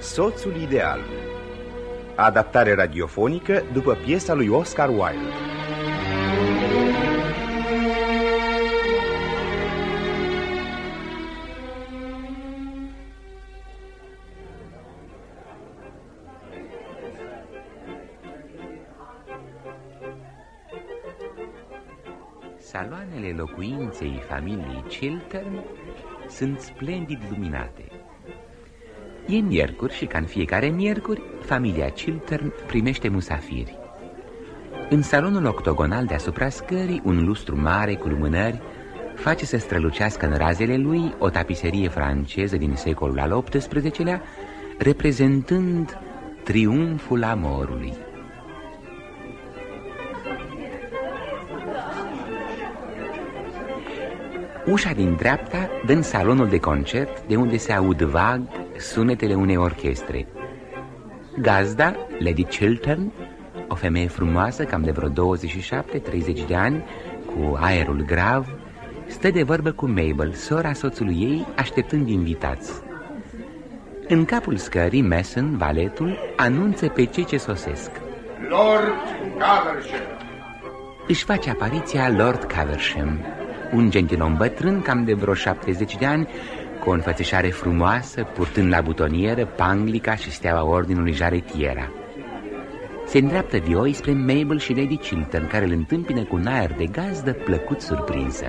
Soțul ideal. Adaptare radiofonică după piesa lui Oscar Wilde. Saloanele locuinței familiei Chiltern sunt splendid luminate. E miercuri și ca în fiecare miercuri, familia Chiltern primește musafiri. În salonul octogonal deasupra scării, un lustru mare cu lumânări face să strălucească în razele lui o tapiserie franceză din secolul al XVIII-lea, reprezentând triumful amorului. Ușa din dreapta dă în salonul de concert, de unde se aud vag sunetele unei orchestre. Gazda, Lady Chiltern, o femeie frumoasă, cam de vreo 27-30 de ani, cu aerul grav, stă de vorbă cu Mabel, sora soțului ei, așteptând invitați. În capul scării, Mason, valetul, anunță pe cei ce sosesc. Lord Caversham. Își face apariția Lord Caversham, un gentilom bătrân, cam de vreo 70 de ani, cu o înfățișare frumoasă, purtând la butonieră panglica și steaua ordinului Jarretiera. Se îndreaptă vioi spre Mabel și Lady Chiltern, care îl întâmpină cu un aer de gazdă plăcut surprinsă.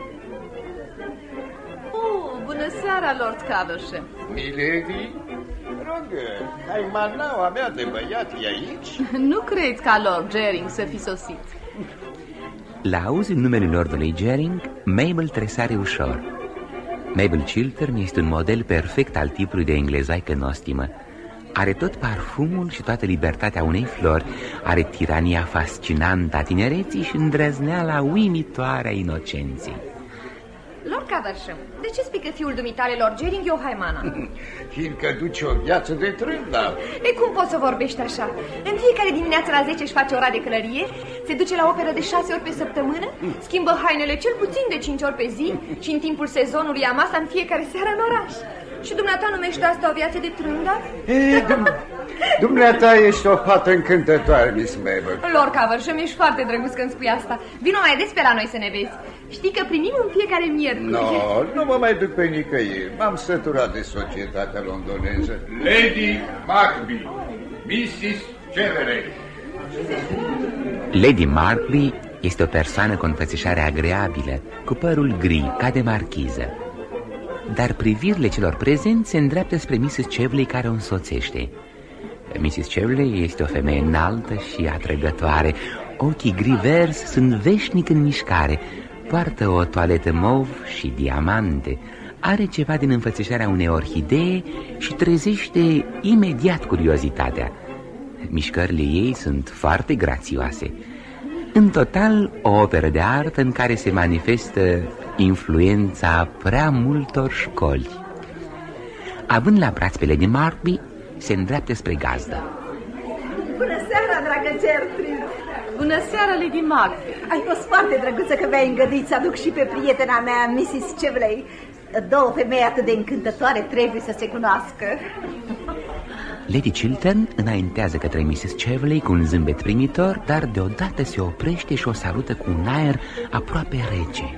Oh, bună seara, Lord Caversham. Milady, rog, haimanaua mea de băiat e aici? Nu cred ca Lord Gering să fi sosit. La auzul numelui lordului Gering, Mabel tresare ușor. Mabel Chiltern este un model perfect al tipului de englezoaică nostimă. Are tot parfumul și toată libertatea unei flori, are tirania fascinantă a tinereții și îndrăzneala uimitoare a inocenței. Lord Caversham, de ce spui că fiul dumitale, Lord Gering, e o haimana? Fiindcă duce o viață de trândar. E cum poți să vorbești așa? În fiecare dimineață la 10 își face ora de călărie, se duce la operă de 6 ori pe săptămână, schimbă hainele cel puțin de 5 ori pe zi și în timpul sezonului ia masa în fiecare seară în oraș. Și dumneata numește asta o viață de trândar? Dumneata ești o fată încântătoare, Miss Mabel. Lord Caversham, ești foarte drăguț când spui asta. Vino mai des pe la noi să ne vezi. Știi că primim în fiecare miercuri. Nu mă mai duc pe nicăieri. M-am săturat de societatea londoneză. Lady Markby, Mrs. Cheverey. Lady Markby este o persoană cu o înfățișare agreabilă, cu părul gri, ca de marchiză. Dar privirile celor prezenți se îndreaptă spre Mrs. Cheveley, care o însoțește. Mrs. Cheveley este o femeie înaltă și atrăgătoare. Ochii gri-verzi sunt veșnic în mișcare. Poartă o toaletă mov și diamante. Are ceva din înfățișarea unei orhidee și trezește imediat curiozitatea. Mișcările ei sunt foarte grațioase. În total, o operă de artă în care se manifestă influența prea multor școli. Având la braț pe Lady Markby, se îndreaptă spre gazdă. Bună seara, dragă Gertrude. Bună seara, Lady Markby. Ai fost foarte drăguță că mi-ai îngăduit să aduc și pe prietena mea, Mrs. Cheveley. Două femei atât de încântătoare trebuie să se cunoască. Lady Chiltern înaintează către Mrs. Cheveley cu un zâmbet primitor, dar deodată se oprește și o salută cu un aer aproape rece.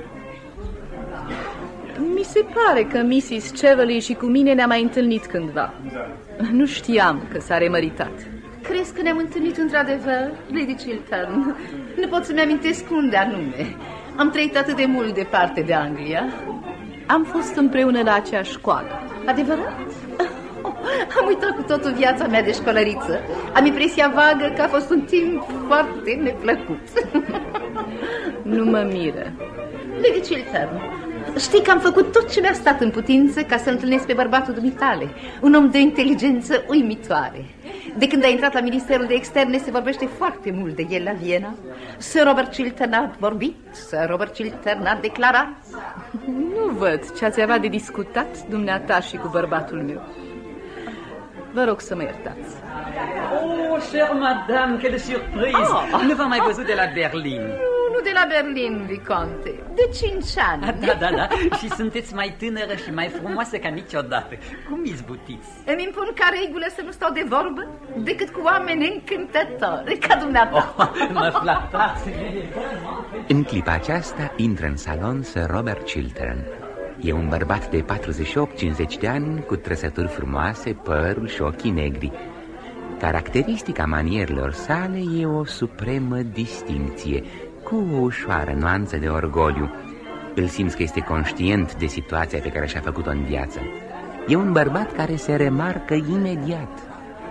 Mi se pare că Mrs. Cheveley și cu mine ne-am mai întâlnit cândva. Nu știam că s-a remăritat. Crezi că ne-am întâlnit într-adevăr, Lady Chiltern? Nu pot să-mi amintesc unde anume. Am trăit atât de mult departe de Anglia. Am fost împreună la aceeași școală. Adevărat? Am uitat cu totul viața mea de școlăriță. Am impresia vagă că a fost un timp foarte neplăcut. Nu mă miră. Lady Chiltern, știi că am făcut tot ce mi-a stat în putință ca să întâlnesc pe bărbatul dumitale, un om de inteligență uimitoare. De când a intrat la Ministerul de Externe se vorbește foarte mult de el la Viena. Sir Robert Chiltern a vorbit, Sir Robert Chiltern a declarat. Nu văd ce ați avea de discutat dumneata și cu bărbatul meu. Vă rog să mă iertați. Oh, chère madame, quelle surprise! Nu v-am mai văzut de la Berlin. Nu de la Berlin, Viconte, de 5 ani. Da, și sunteți mai tânără și mai frumoasă ca niciodată. Cum izbutiți? Îmi impun ca regulă să nu stau de vorbă decât cu oameni încântători, ca dumneata. Mă flattați. În clipa aceasta intră în salon Sir Robert Chiltern. E un bărbat de 48-50 de ani, cu trăsături frumoase, părul și ochii negri. Caracteristica manierelor sale e o supremă distincție, cu o ușoară nuanță de orgoliu. Îl simți că este conștient de situația pe care și-a făcut-o în viață. E un bărbat care se remarcă imediat.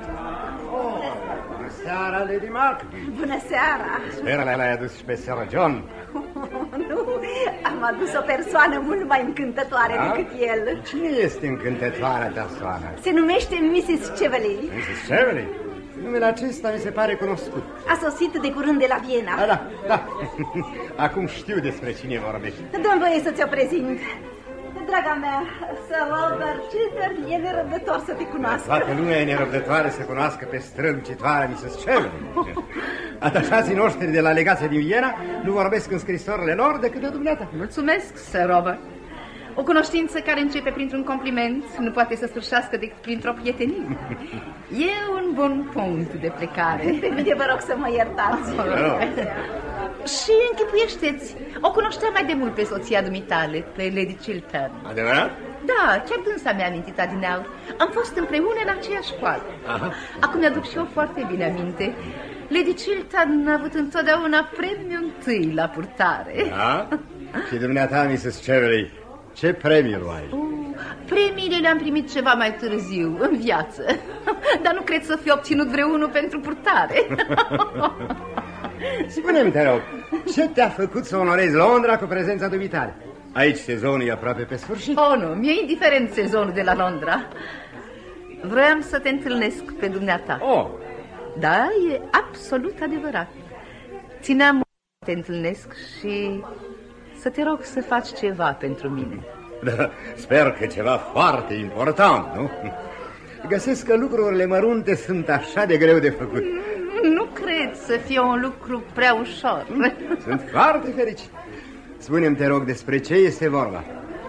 Bună seara, Lady Markby. Bună seara. Sper l-ai adus și pe Sir John. Nu, am adus o persoană mult mai încântătoare decât el. Cine este încântătoarea persoană? Se numește Mrs. Cheveley. Mrs. Cheveley? Numele acesta mi se pare cunoscut. A sosit de curând de la Viena. Da. Acum știu despre cine vorbești. Dă-mi voie să ți-o prezint. Draga mea, Sir Robert Chiltern e nerăbdător să te cunoască. Toată lumea e nerăbdătoare să cunoască pe strălucitoarea Mrs. Cheveley. Atașații noștri de la legația din Viena nu vorbesc în scrisorile lor decât de dumneata. Mulțumesc, Sir Robert. O cunoștință care începe printr-un compliment nu poate să sfârșească decât printr-o prietenie. E un bun punct de plecare. Pe mine vă rog să mă iertați. Și închipuiește-ți, o cunoșteam mai de mult pe soția dumitale, pe Lady Chiltern. Adevărat? Da, chiar dânsa mi-a amintit adineauri. Am fost împreună la aceeași școală. Acum mi-aduc și eu foarte bine aminte. Lady Chiltern a avut întotdeauna premiul întâi la purtare. Da? Și dumneata, Mrs. Cheveley, ce premiu ai? Premiile le-am primit ceva mai târziu, în viață. Dar nu cred să fi obținut vreunul pentru purtare. Spune-mi, te rog, ce te-a făcut să onorezi Londra cu prezența dumitale? Aici sezonul e aproape pe sfârșit. Oh, nu, mi-e indiferent sezonul de la Londra. Vroiam să te întâlnesc pe dumneata. Da, e absolut adevărat. Țineam să te întâlnesc și să te rog să faci ceva pentru mine. Da, sper că ceva foarte important, nu? Găsesc că lucrurile mărunte sunt așa de greu de făcut. Nu cred să fie un lucru prea ușor. Sunt foarte fericit. Spune-mi, te rog, despre ce este vorba.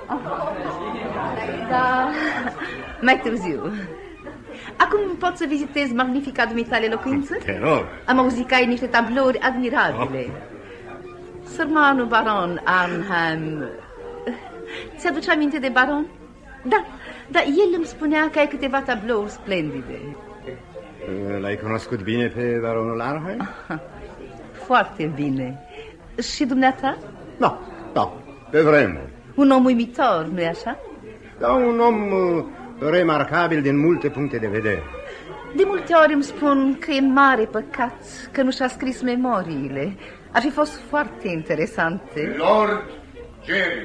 Da, mai târziu. Acum pot să vizitez magnifica dumitale locuință? Te rog. Am auzit că ai niște tablouri admirabile. Sărmanul baron Arnhem. Ți-aduce aminte de baron? Da, el îmi spunea că ai câteva tablouri splendide. L-ai cunoscut bine pe baronul Arnhem? Foarte bine. Și dumneata? Da, pe vreme. Un om uimitor, nu-i așa? Da, un om remarcabil din multe puncte de vedere. De multe ori îmi spun că e mare păcat că nu și-a scris memoriile. Ar fi fost foarte interesante. Lord Jerry.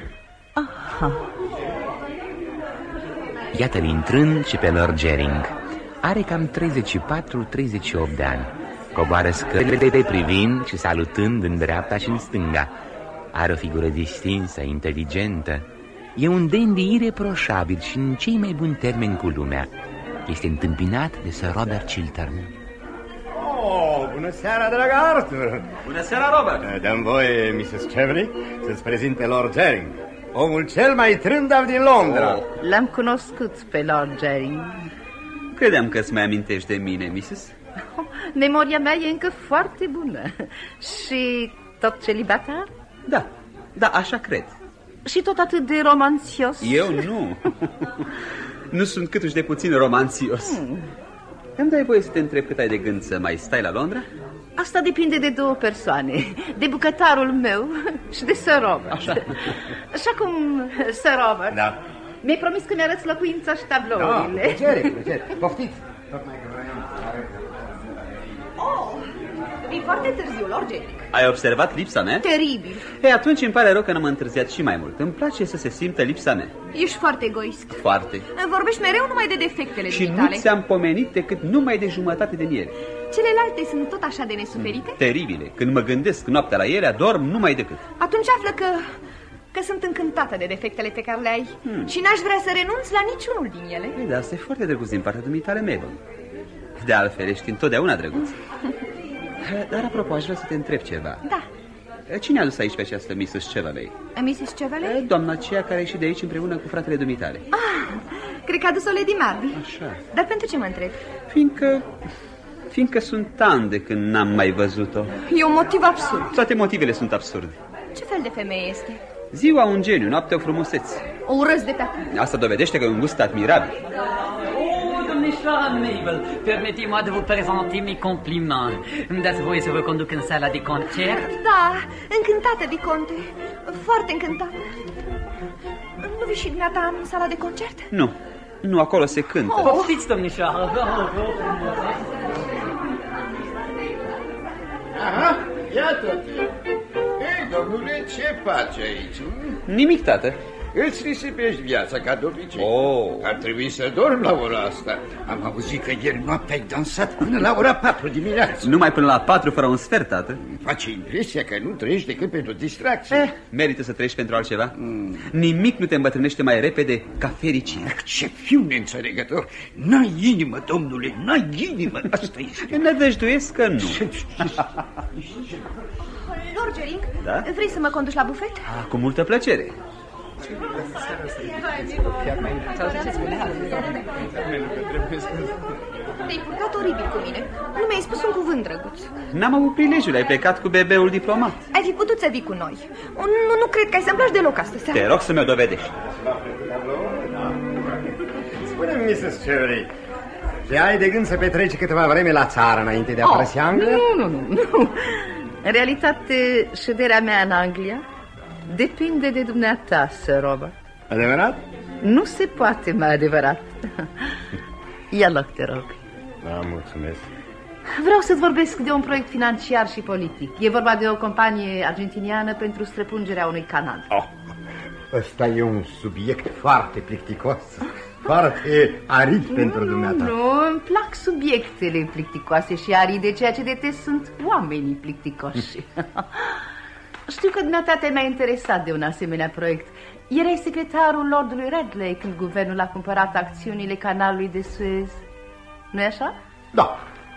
Iată-l intrând și pe Lord Gering. Are cam 34-38 de ani. Coboară scările de privind și salutând în dreapta și în stânga. Are o figură distinsă, inteligentă. E un dandy ireproșabil și în cei mai buni termeni cu lumea. Este întâmpinat de Sir Robert Chiltern. Bună seara, dragă Arthur. Bună seara, Robert. Dă-mi voie, Mrs. Cheveley, să-ți prezinte Lord Gering, omul cel mai trândav din Londra. L-am cunoscut pe Lord Gering. Credeam că îți mai amintești de mine, Mrs. Memoria mea e încă foarte bună. Și tot celibatar? Da, așa cred. Și tot atât de romanțios? Eu nu. Nu sunt câtuși de puțin romanțios. Îmi dai voie să te întreb cât ai de gând să mai stai la Londra? Asta depinde de două persoane. De bucătarul meu și de Sir Robert. Așa cum, Sir Robert, mi-ai promis că mi-arăți locuința și tablourile. Plăcere, poftiți. E foarte târziu, Lord Gering. Ai observat lipsa mea? Teribil. Atunci îmi pare rău că n-am întârziat și mai mult. Îmi place să se simtă lipsa mea. Ești foarte egoist. Foarte. Vorbești mereu numai de defectele și dumitale. nu ți-am pomenit decât numai de jumătate din ele. Celelalte sunt tot așa de nesuferite? Teribile. Când mă gândesc noaptea la ele, adorm numai decât. Atunci află că sunt încântată de defectele pe care le ai. Și n-aș vrea să renunț la niciunul din ele. Da, asta e foarte drăguț din partea dumitale, Mabel. De altfel, ești întotdeauna drăguț. Dar apropo, aș vrea să te întreb ceva. Da. Cine a adus aici pe această Mrs. Chevalley? Mrs. Chevalley? Doamna aceea care a ieșit de aici împreună cu fratele dumitale. Cred că a adus-o Lady Marby. Așa. Dar pentru ce mă întreb? Fiindcă sunt ani de când n-am mai văzut-o. E un motiv absurd. Toate motivele sunt absurde. Ce fel de femeie este? Ziua un geniu, noaptea o frumusețe. O urăsc de pe acum. Asta dovedește că e un gust admirabil. Domnișoara Mabel, permettez-moi de vous présenter mes compliments. Îmi dați voie să vă conduc în sala de concert? Da, încântată, Viconte. Foarte încântată. Nu vii și dumneata în sala de concert? Nu, acolo se cântă. Poftiți, domnișoară. Aha, iată-te. Ei, domnule, ce faci aici? Nimic, tată. Îți risipești viața ca de obicei. Ar trebui să dormi la ora asta. Am auzit că ieri noaptea ai dansat până la ora 4 dimineața. Numai până la 4 fără un sfert, tată. Face impresia că nu trăiești decât pentru distracție. Merită să trăiești pentru altceva. Nimic nu te îmbătrânește mai repede ca fericirea. Ce fiu neînțelegător. N-ai inimă, domnule, n-ai inimă. Asta este. Nădăjduiesc că nu. Lord Gering, Da? vrei să mă conduci la bufet? Cu multă plăcere. Te-ai purtat oribil cu mine. Nu mi-ai spus un cuvânt drăguț. N-am avut prilejul, ai plecat cu bebeul diplomat. Ai fi putut să vii cu noi. Nu cred că ai să-mi placi deloc astă seară. Te rog să mi-o dovedești. Spune-mi, Mrs. Chevalley, ce ai de gând să petreci câteva vreme la țară înainte de a părăsi Anglia? Nu. În realitate, șederea mea în Anglia depinde de dumneata, Sir Robert. Adevărat? Nu se poate mai adevărat. Ia loc, te rog. Da, mulțumesc. Vreau să-ți vorbesc de un proiect financiar și politic. E vorba de o companie argentiniană pentru străpungerea unui canal. Ăsta e un subiect foarte plicticos, foarte arid pentru dumneata. Nu, îmi plac subiectele plicticoase și aride, ceea ce detest sunt oamenii plicticoși. Știu că dumneata te-ai mai interesat de un asemenea proiect. Erai secretarul Lordului Radley când guvernul a cumpărat acțiunile canalului de Suez. Nu-i așa? Da,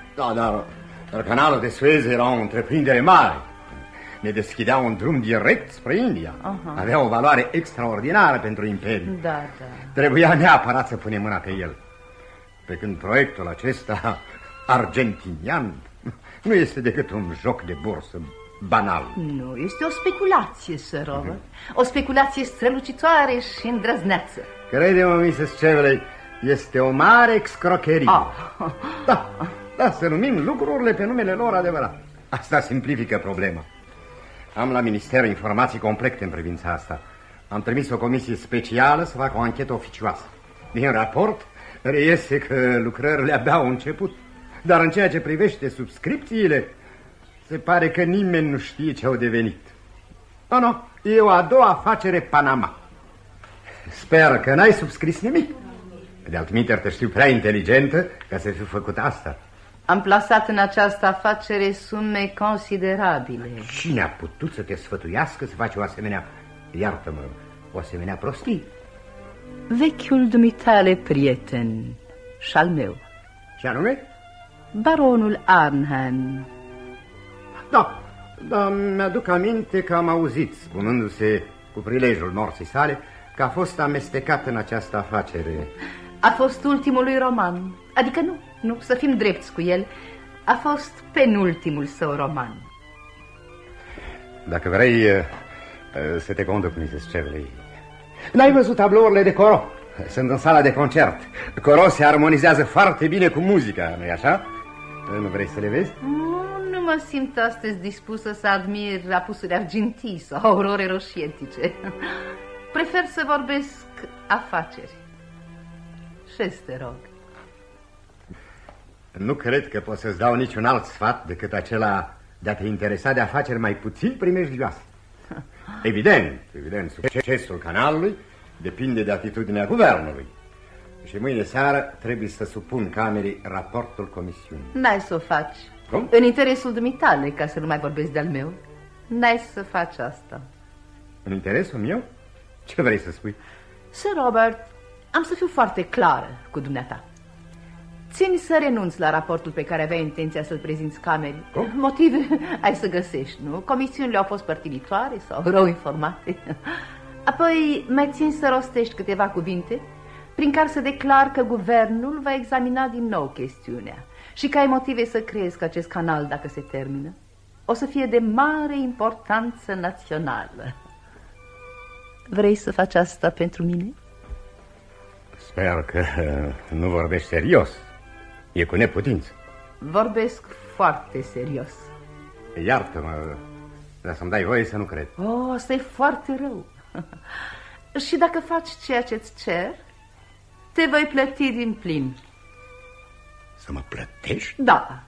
dar canalul de Suez era o întreprindere mare. Ne deschidea un drum direct spre India. Avea o valoare extraordinară pentru imperiu. Da. Trebuia neapărat să punem mâna pe el. Pe când proiectul acesta argentinian nu este decât un joc de bursă banal. Nu, este o speculație, Sir Robert. O speculație strălucitoare și îndrăzneață. Crede-mă, Mrs. Chevalley, este o mare excrocherie. Da, să numim lucrurile pe numele lor adevărat. Asta simplifică problema. Am la minister informații complete în privința asta. Am trimis o comisie specială să facă o anchetă oficioasă. Din raport reiese că lucrările abia au început. Dar în ceea ce privește subscripțiile, se pare că nimeni nu știe ce au devenit. Nu, e o a doua afacere Panama. Sper că n-ai subscris nimic. De altminteri te știu prea inteligentă ca să fi făcut asta. Am plasat în această afacere sume considerabile. Cine a putut să te sfătuiască să faci o asemenea, iartă-mă, o asemenea prostie? Vechiul dumitale prieten și al meu. Ce anume? Baronul Arnhem. Da, mi-aduc aminte că am auzit, spunându-se cu prilejul morții sale, că a fost amestecat în această afacere. A fost ultimul lui roman. Adică nu, să fim drepți cu el. A fost penultimul său roman. Dacă vrei să te conduc, Mrs. Chevalley. N-ai văzut tablourile de Corot? Sunt în sala de concert. Corot se armonizează foarte bine cu muzica, nu-i așa? Nu vrei să le vezi? Nu mă simt astăzi dispusă să admir apusuri argintii sau aurore roșietice. Prefer să vorbesc afaceri. Ce te rog? Nu cred că pot să-ți dau niciun alt sfat decât acela de a te interesa de afaceri mai puțin primejdioase. Evident, succesul canalului depinde de atitudinea guvernului. Și mâine seară trebuie să supun camerei raportul comisiunii. N-ai să o faci. Cum? În interesul dumitale, ca să nu mai vorbesc de-al meu. N-ai să faci asta. În interesul meu? Ce vrei să spui? Sir Robert, am să fiu foarte clară cu dumneata. Țin să renunți la raportul pe care aveai intenția să-l prezinți camerei. Motive ai să găsești, nu? Comisiunile au fost părtinitoare sau rău informate. Apoi mai țin să rostești câteva cuvinte prin care să declar că guvernul va examina din nou chestiunea și că ai motive să crezi că acest canal, dacă se termină, o să fie de mare importanță națională. Vrei să faci asta pentru mine? Sper că nu vorbești serios. E cu neputință. Vorbesc foarte serios. Iartă-mă, dar să-mi dai voie să nu cred. Oh, asta e foarte rău. Și dacă faci ceea ce-ți cer, te voi plăti din plin. Să mă plătești? Da.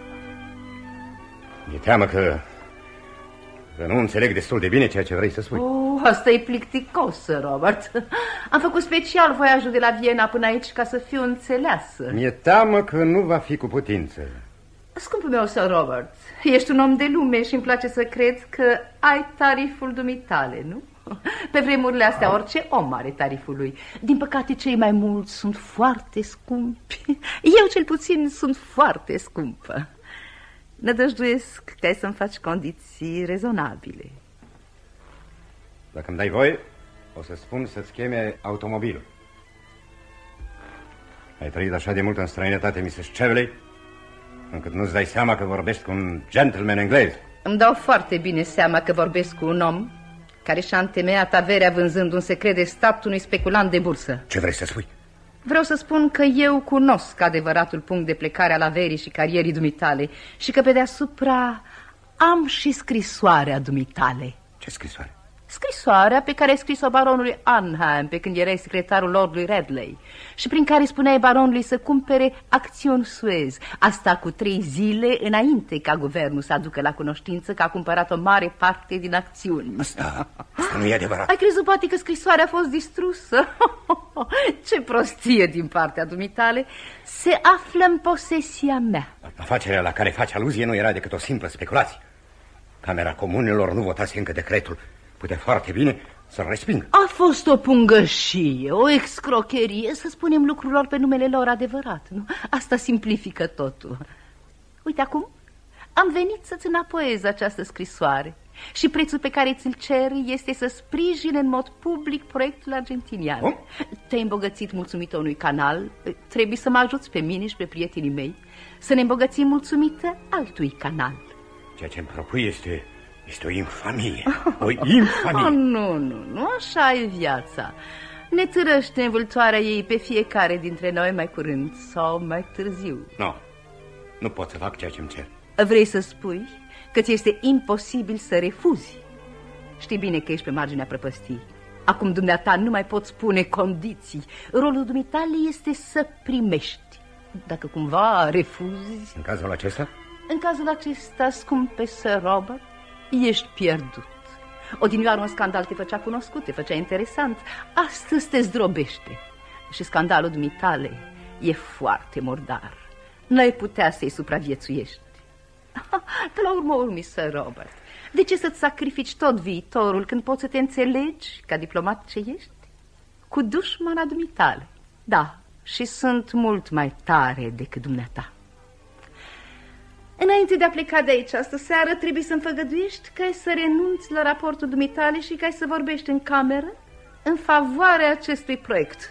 Mi-e teamă că nu înțeleg destul de bine ceea ce vrei să spui. Oh, asta e plicticos, Robert. Am făcut special voiajul de la Viena până aici ca să fiu înțeleasă. Mi-e teamă că nu va fi cu putință. Scumpul meu, Sir Robert, ești un om de lume și îmi place să cred că ai tariful dumitale, nu? Pe vremurile astea orice om are tariful lui. Din păcate cei mai mulți sunt foarte scumpi. Eu cel puțin sunt foarte scumpă. Nădăjduiesc că ai să-mi faci condiții rezonabile. Dacă îmi dai voie, o să spun să-ți cheme automobilul. Ai trăit așa de mult în străinătate, Mrs. Chevley, încât nu-ți dai seama că vorbești cu un gentleman englez. Îmi dau foarte bine seama că vorbesc cu un om care și-a întemeiat averea vânzând un secret de stat unui speculant de bursă. Ce vrei să spui? Vreau să spun că eu cunosc adevăratul punct de plecare al averii și carierii dumitale și că pe deasupra am și scrisoarea dumitale. Ce scrisoare? Scrisoarea pe care ai scris-o baronului Arnhem pe când erai secretarul lordului Redley și prin care spuneai baronului să cumpere acțiuni Suez. Asta cu 3 zile înainte ca guvernul să aducă la cunoștință că a cumpărat o mare parte din acțiuni. Asta nu e adevărat. Ai crezut poate că scrisoarea a fost distrusă? Ce prostie din partea dumitale. Se află în posesia mea. Afacerea la care faci aluzie nu era decât o simplă speculație. Camera Comunelor nu votase încă decretul. Putea foarte bine să-l respingă. A fost o pungășie, o excrocherie, să spunem lucrurilor pe numele lor adevărat, nu? Asta simplifică totul. Uite, acum am venit să-ți înapoiez această scrisoare și prețul pe care ți-l cer este să sprijine în mod public proiectul argentinian. Te-ai îmbogățit mulțumită unui canal, trebuie să mă ajuți pe mine și pe prietenii mei să ne îmbogățim mulțumită altui canal. Ceea ce îmi propui este o infamie. O infamie. Nu, așa e viața. Ne târăște învâltoarea ei pe fiecare dintre noi mai curând sau mai târziu. Nu pot să fac ceea ce îmi cer. Vrei să spui că ți este imposibil să refuzi? Știi bine că ești pe marginea prăpăstiei. Acum dumneata nu mai pot spune condiții. Rolul dumitale este să primești. Dacă cumva refuzi... În cazul acesta? În cazul acesta, scumpe Sir Robert, ești pierdut. Odinioară un scandal te făcea cunoscut, te făcea interesant. Astăzi te zdrobește. Și scandalul dumitale e foarte murdar. N-ai putea să-i supraviețuiești. Pe la urmă urmii, Sir Robert, de ce să-ți sacrifici tot viitorul când poți să te înțelegi, ca diplomat ce ești, cu dușmana dumitale? Da, și sunt mult mai tare decât dumneata. Înainte de a pleca de aici astă seară, trebuie să-mi făgăduiești că ai să renunți la raportul dumitale și că ai să vorbești în cameră în favoarea acestui proiect.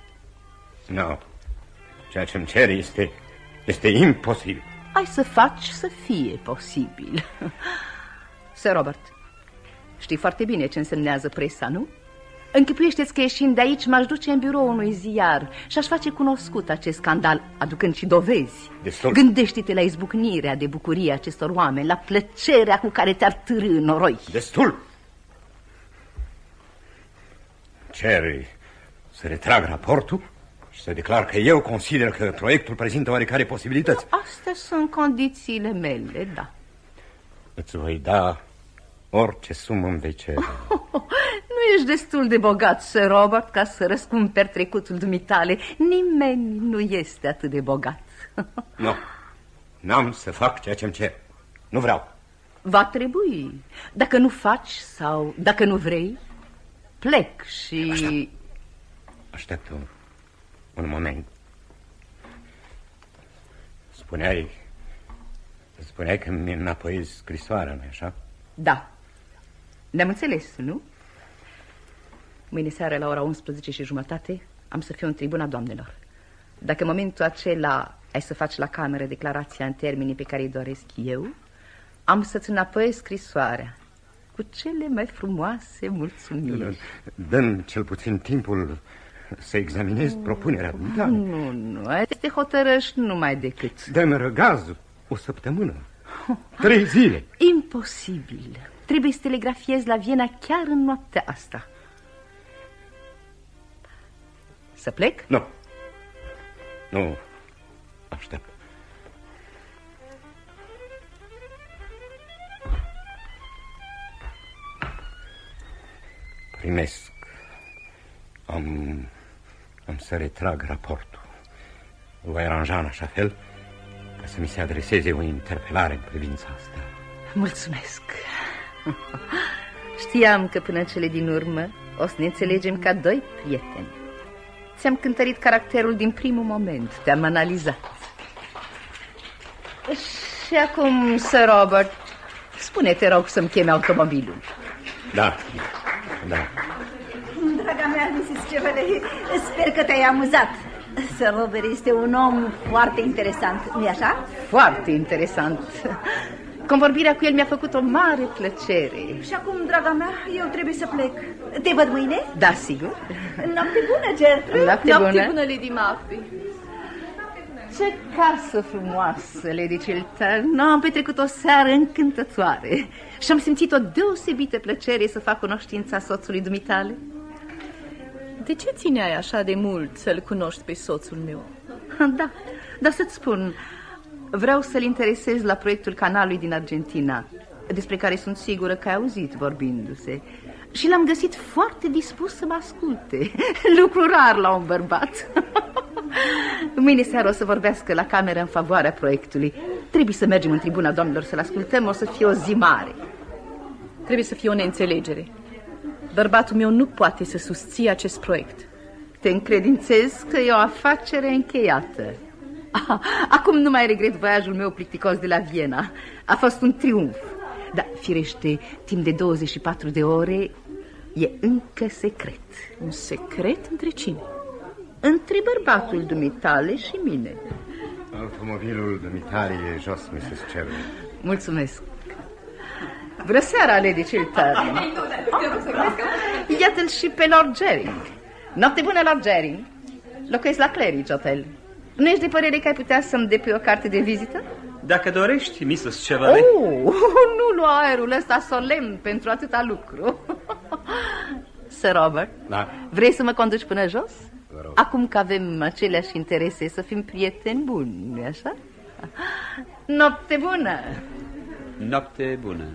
Nu, ceea ce-mi cer este imposibil. Ai să faci să fie posibil. Sir Robert, știi foarte bine ce însemnează presa, nu? Închipuiește-ți că ieșind de aici m-aș duce în birou unui ziar și aș face cunoscut acest scandal, aducând și dovezi. Destul. Gândește-te la izbucnirea de bucurie acestor oameni, la plăcerea cu care te-ar târî în noroi. Destul! Cer să retrag raportul și să declar că eu consider că proiectul prezintă oarecare posibilități. Astea sunt condițiile mele, da. Îți voi da orice sumă îmi vei cere. Nu ești destul de bogat, Sir Robert, ca să răscumperi trecutul dumitale. Nimeni nu este atât de bogat. Nu, n-am să fac ceea ce-mi cer. Nu vreau. Va trebui. Dacă nu faci sau dacă nu vrei, plec și... Aștept un moment. Spuneai că mi înapoiezi scrisoarea, nu-i așa? Da. Ne-am înțeles, nu? Mâine seară la ora 11:30 am să fiu în tribuna doamnelor. Dacă în momentul acela ai să faci la cameră declarația în termenii pe care îi doresc eu, am să-ți înapoiez scrisoarea cu cele mai frumoase mulțumiri. Dă-mi cel puțin timpul să examinez propunerea ta. Nu, te hotărăști numai decât. Dă-mi răgaz o săptămână, 3 zile. Imposibil. Trebuie să telegrafiezi la Viena chiar în noaptea asta. Să plec? Nu, aștept. Primesc. Am să retrag raportul. Îl voi aranja în așa fel ca să mi se adreseze o interpelare în privința asta. Mulțumesc. Știam că până în cele din urmă o să ne înțelegem ca 2 prieteni. Ți-am cântărit caracterul din primul moment. Te-am analizat. Și acum, Sir Robert, spune, te rog, să-mi chemi automobilul. Da. Draga mea, Mrs. Cheveley, sper că te-ai amuzat. Sir Robert este un om foarte interesant, nu-i așa? Foarte interesant. Convorbirea cu el mi-a făcut o mare plăcere. Și acum, draga mea, eu trebuie să plec. Te văd mâine? Da, sigur. Noapte bună, Gertrude. Noapte bună, Lady Murphy. Ce casă frumoasă, Lady Chiltern. Am petrecut o seară încântătoare și am simțit o deosebită plăcere să fac cunoștința soțului dumitale. De ce țineai așa de mult să-l cunoști pe soțul meu? Da, dar să-ți spun, vreau să-l interesez la proiectul canalului din Argentina, despre care sunt sigură că ai auzit vorbindu-se. Și l-am găsit foarte dispus să mă asculte. Lucru rar la un bărbat. Mâine seară o să vorbească la cameră în favoarea proiectului. Trebuie să mergem în tribuna doamnelor să-l ascultăm. O să fie o zi mare. Trebuie să fie o neînțelegere. Bărbatul meu nu poate să susție acest proiect. Te încredințez că e o afacere încheiată. Acum nu mai regret voiajul meu plicticos de la Viena. A fost un triumf. Dar, firește, timp de 24 de ore e încă secret. Un secret între cine? Între bărbatul dumitale și mine. Automobilul dumitale e jos, Mrs. Cheveley. Mulțumesc. Bună seara, Lady Chiltern. Iată-l și pe Lord Gering. Noapte bună, Lord Gering. Locuiesc la Claridge Hotel. Nu ești de părere că ai putea să-mi depui o carte de vizită? Dacă dorești, Mrs. Cheveley. Nu lua aerul ăsta solemn pentru atâta lucru. Sir Robert, da. Vrei să mă conduci până jos? Acum că avem aceleași interese, să fim prieteni buni, nu-i așa? Noapte bună! Noapte bună!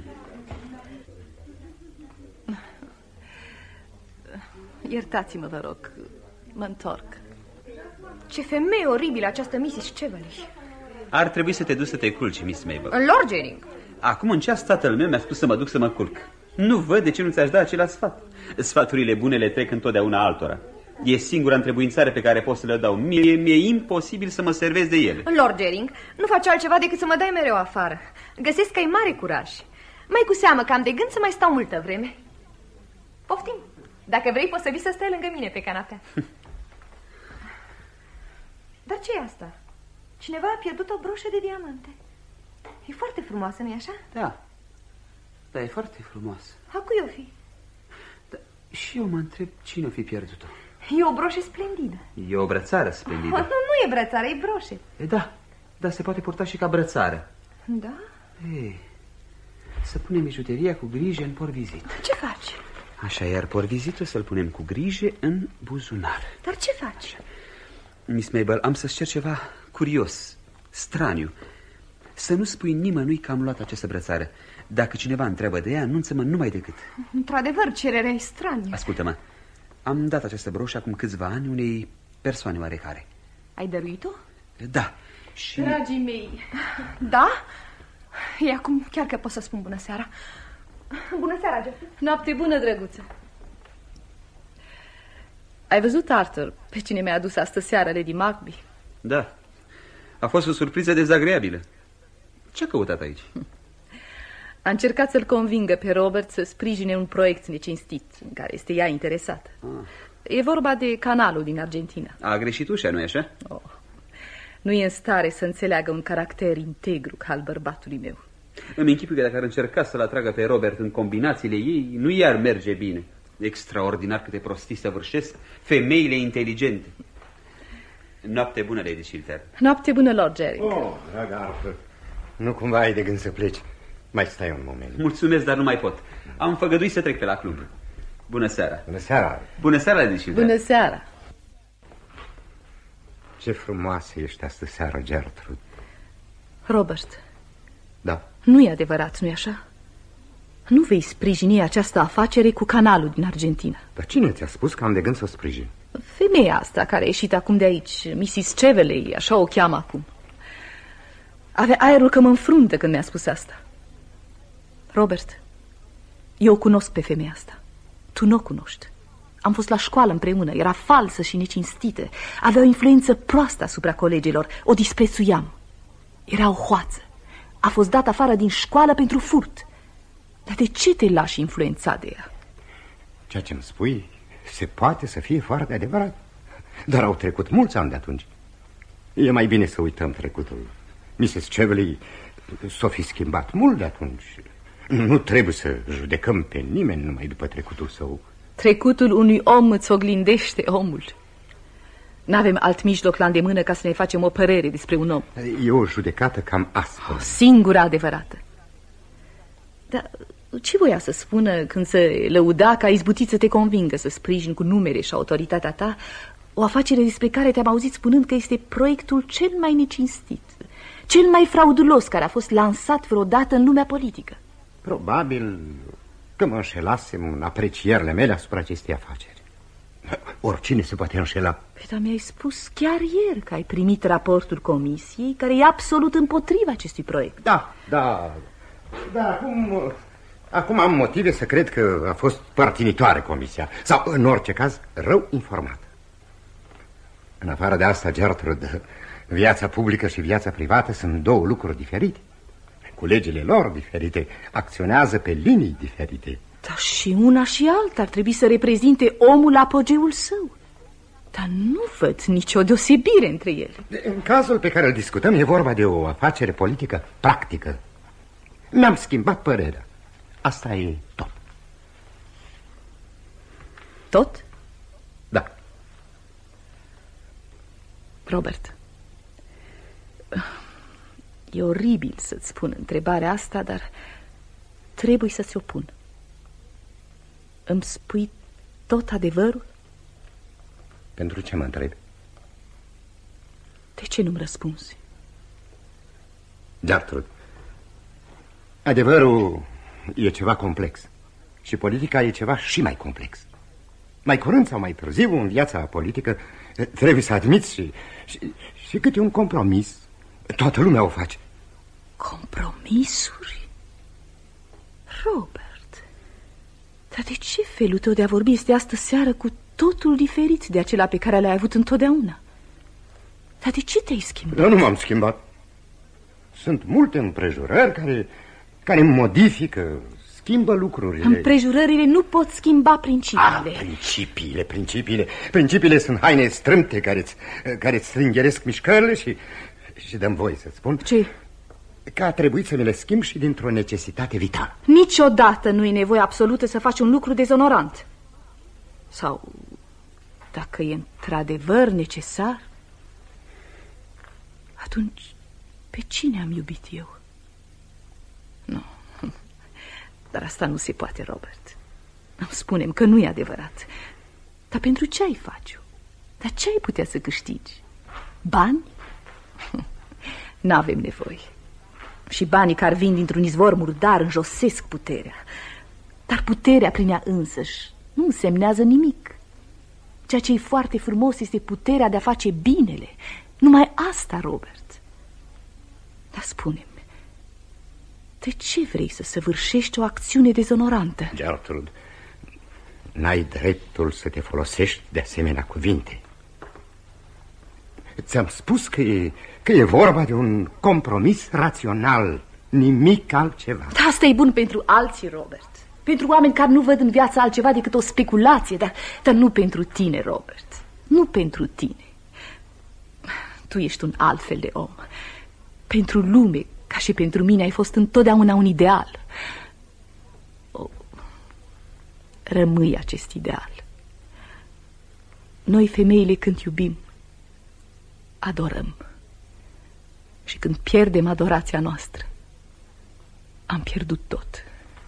Iertați-mă, vă rog, mă întorc. Ce femeie oribilă această Mrs. Cheveley. Ar trebui să te duci să te culci, Miss Mabel. Lord Gering. Acum în ceas tatăl meu mi-a spus să mă duc să mă culc. Nu văd de ce nu ți-aș da același sfat. Sfaturile bune le trec întotdeauna altora. E singura întrebuințare pe care pot să le dau. Mi-e imposibil să mă servesc de ele. Lord Gering, nu faci altceva decât să mă dai mereu afară. Găsesc că ai mare curaj. Mai cu seamă că am de gând să mai stau multă vreme. Poftim. Dacă vrei, poți să vii să stai lângă mine pe canapea. Dar ce e asta? Cineva a pierdut o broșă de diamante. E foarte frumoasă, nu-i așa? Da. Da, e foarte frumoasă. A cui o fi? Da, și eu mă întreb cine o fi pierdut-o. E o broșă splendidă. E o brățară splendidă. Nu e brățară, e broșă. E, da, dar se poate purta și ca brățară. Da? Ei, să punem bijuteria cu grijă în porvizit. Ce faci? Așa, iar porvizitul să-l punem cu grijă în buzunar. Dar ce faci? Miss Mabel, am să-ți cer ceva curios, straniu. Să nu spui nimănui că am luat această brățară. Dacă cineva întreabă de ea, anunță-mă numai decât. Într-adevăr, cererea e stranie. Ascultă-mă, am dat această broșă acum câțiva ani unei persoane oarecare. Ai dăruit-o? Da, și... Dragii mei. Da? E acum chiar că pot să spun bună seara. Bună seara, Jeff. Noapte bună, drăguță. Ai văzut, Arthur, pe cine mi-a adus astă seară Lady Murphy? Da, A fost o surpriză dezagreabilă. Ce-a căutat aici? A încercat să-l convingă pe Robert să sprijine un proiect necinstit în care este ea interesată. E vorba de canalul din Argentina. A greșit ușa, nu-i așa? Nu e în stare să înțeleagă un caracter integru ca al bărbatului meu. Îmi închipui că dacă ar încerca să-l atragă pe Robert în combinațiile ei, nu i-ar merge bine. Extraordinar câte prostii săvârșesc femeile inteligente. Noapte bună, Lady Chiltern. Noapte bună, Lord Jerry. Dragă Arthur, nu cumva ai de gând să pleci? Mai stai un moment. Mulțumesc, dar nu mai pot. Am făgăduit să trec pe la club. Bună seara. Bună seara. Bună seara, Lady Chiltern. Bună seara. Ce frumoasă ești astă seară, Gertrude. Robert. Da. Nu e adevărat, nu-i așa? Nu vei sprijini această afacere cu canalul din Argentina. Dar cine ți-a spus că am de gând să o sprijin? Femeia asta care a ieșit acum de aici, Mrs. Cheveley, așa o cheamă acum. Avea aerul că mă înfruntă când mi-a spus asta. Robert, eu o cunosc pe femeia asta. Tu nu o cunoști. Am fost la școală împreună, era falsă și necinstită. Avea o influență proastă asupra colegilor, o disprețuiam. Era o hoață. A fost dat afară din școală pentru furt. Dar de ce te lași influența de ea? Ceea ce îmi spui se poate să fie foarte adevărat. Dar au trecut mulți ani de atunci. E mai bine să uităm trecutul. Mrs. Cheveley s-o fi schimbat mult de atunci. Nu trebuie să judecăm pe nimeni numai după trecutul său. Trecutul unui om îți oglindește omul. N-avem alt mijloc la îndemână ca să ne facem o părere despre un om. E o judecată cam aspră. Singura adevărată. Dar ce voia să spună când se lăuda că ai izbutit să te convingă să sprijini cu numere și autoritatea ta o afacere despre care te-am auzit spunând că este proiectul cel mai necinstit, cel mai fraudulos care a fost lansat vreodată în lumea politică? Probabil că mă înșelasem în aprecierile mele asupra acestei afaceri. Oricine se poate înșela. Păi, dar mi-ai spus chiar ieri că ai primit raportul comisiei care e absolut împotriva acestui proiect. Da, acum am motive să cred că a fost părtinitoare comisia. Sau, în orice caz, rău informată. În afară de asta, Gertrude, viața publică și viața privată sunt două lucruri diferite. Cu legile lor diferite, acționează pe linii diferite. Dar și una și alta ar trebui să reprezinte omul la apogeul său. Dar nu văd nicio deosebire între ele. În cazul pe care îl discutăm e vorba de o afacere politică practică. Mi-am schimbat părerea. Asta e tot. Tot? Da. Robert, e oribil să-ți spun întrebarea asta, dar trebuie să ți-o pun. Îmi spui tot adevărul? Pentru ce mă întrebi? De ce nu-mi răspunzi? Gertrude, adevărul e ceva complex și politica e ceva și mai complex. Mai curând sau mai târziu, în viața politică, trebuie să admiți și câte un compromis. Toată lumea o face. Compromisuri? Robert, dar de ce felul tău de a vorbi este astă seară cu totul diferit de acela pe care l-ai avut întotdeauna? Dar de ce te-ai schimbat? Eu nu m-am schimbat. Sunt multe împrejurări care modifică, schimbă lucrurile. Împrejurările nu pot schimba principiile. Principiile sunt haine strâmte care-ți strângheresc mișcările și dăm voie să spun. Ce? Că a trebuit să mi le schimb și dintr-o necesitate vitală. Niciodată nu e nevoie absolută să faci un lucru dezonorant. Sau, dacă e într-adevăr necesar, atunci pe cine am iubit eu? Nu, dar asta nu se poate, Robert. Spunem că nu e adevărat. Dar pentru ce ai face-o? Dar ce ai putea să câștigi? Bani? N-avem nevoie. Și banii care vin dintr-un izvor murdar înjosesc puterea. Dar puterea prin ea însăși nu însemnează nimic. Ceea ce e foarte frumos este puterea de a face binele. Numai asta, Robert. Dar spune-mi, de ce vrei să săvârșești o acțiune dezonorantă? Gertrude, n-ai dreptul să te folosești de asemenea cuvinte. Ți-am spus că e vorba de un compromis rațional, nimic altceva. Da, asta e bun pentru alții, Robert. Pentru oameni care nu văd în viață altceva decât o speculație, dar nu pentru tine, Robert. Nu pentru tine. Tu ești un alt fel de om. Pentru lume, ca și pentru mine, ai fost întotdeauna un ideal. Rămâi acest ideal. Noi, femeile, când iubim, adorăm. Și când pierdem adorația noastră, am pierdut tot.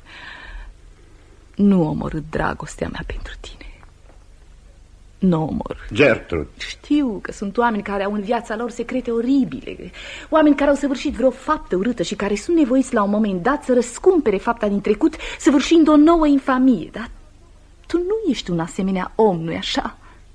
Nu omorât dragostea mea pentru tine. Nu omor. Gertrude. Știu că sunt oameni care au în viața lor secrete oribile, oameni care au săvârșit vreo faptă urâtă și care sunt nevoiți la un moment dat să răscumpere fapta din trecut, săvârșind o nouă infamie. Dar tu nu ești un asemenea om, nu-i așa?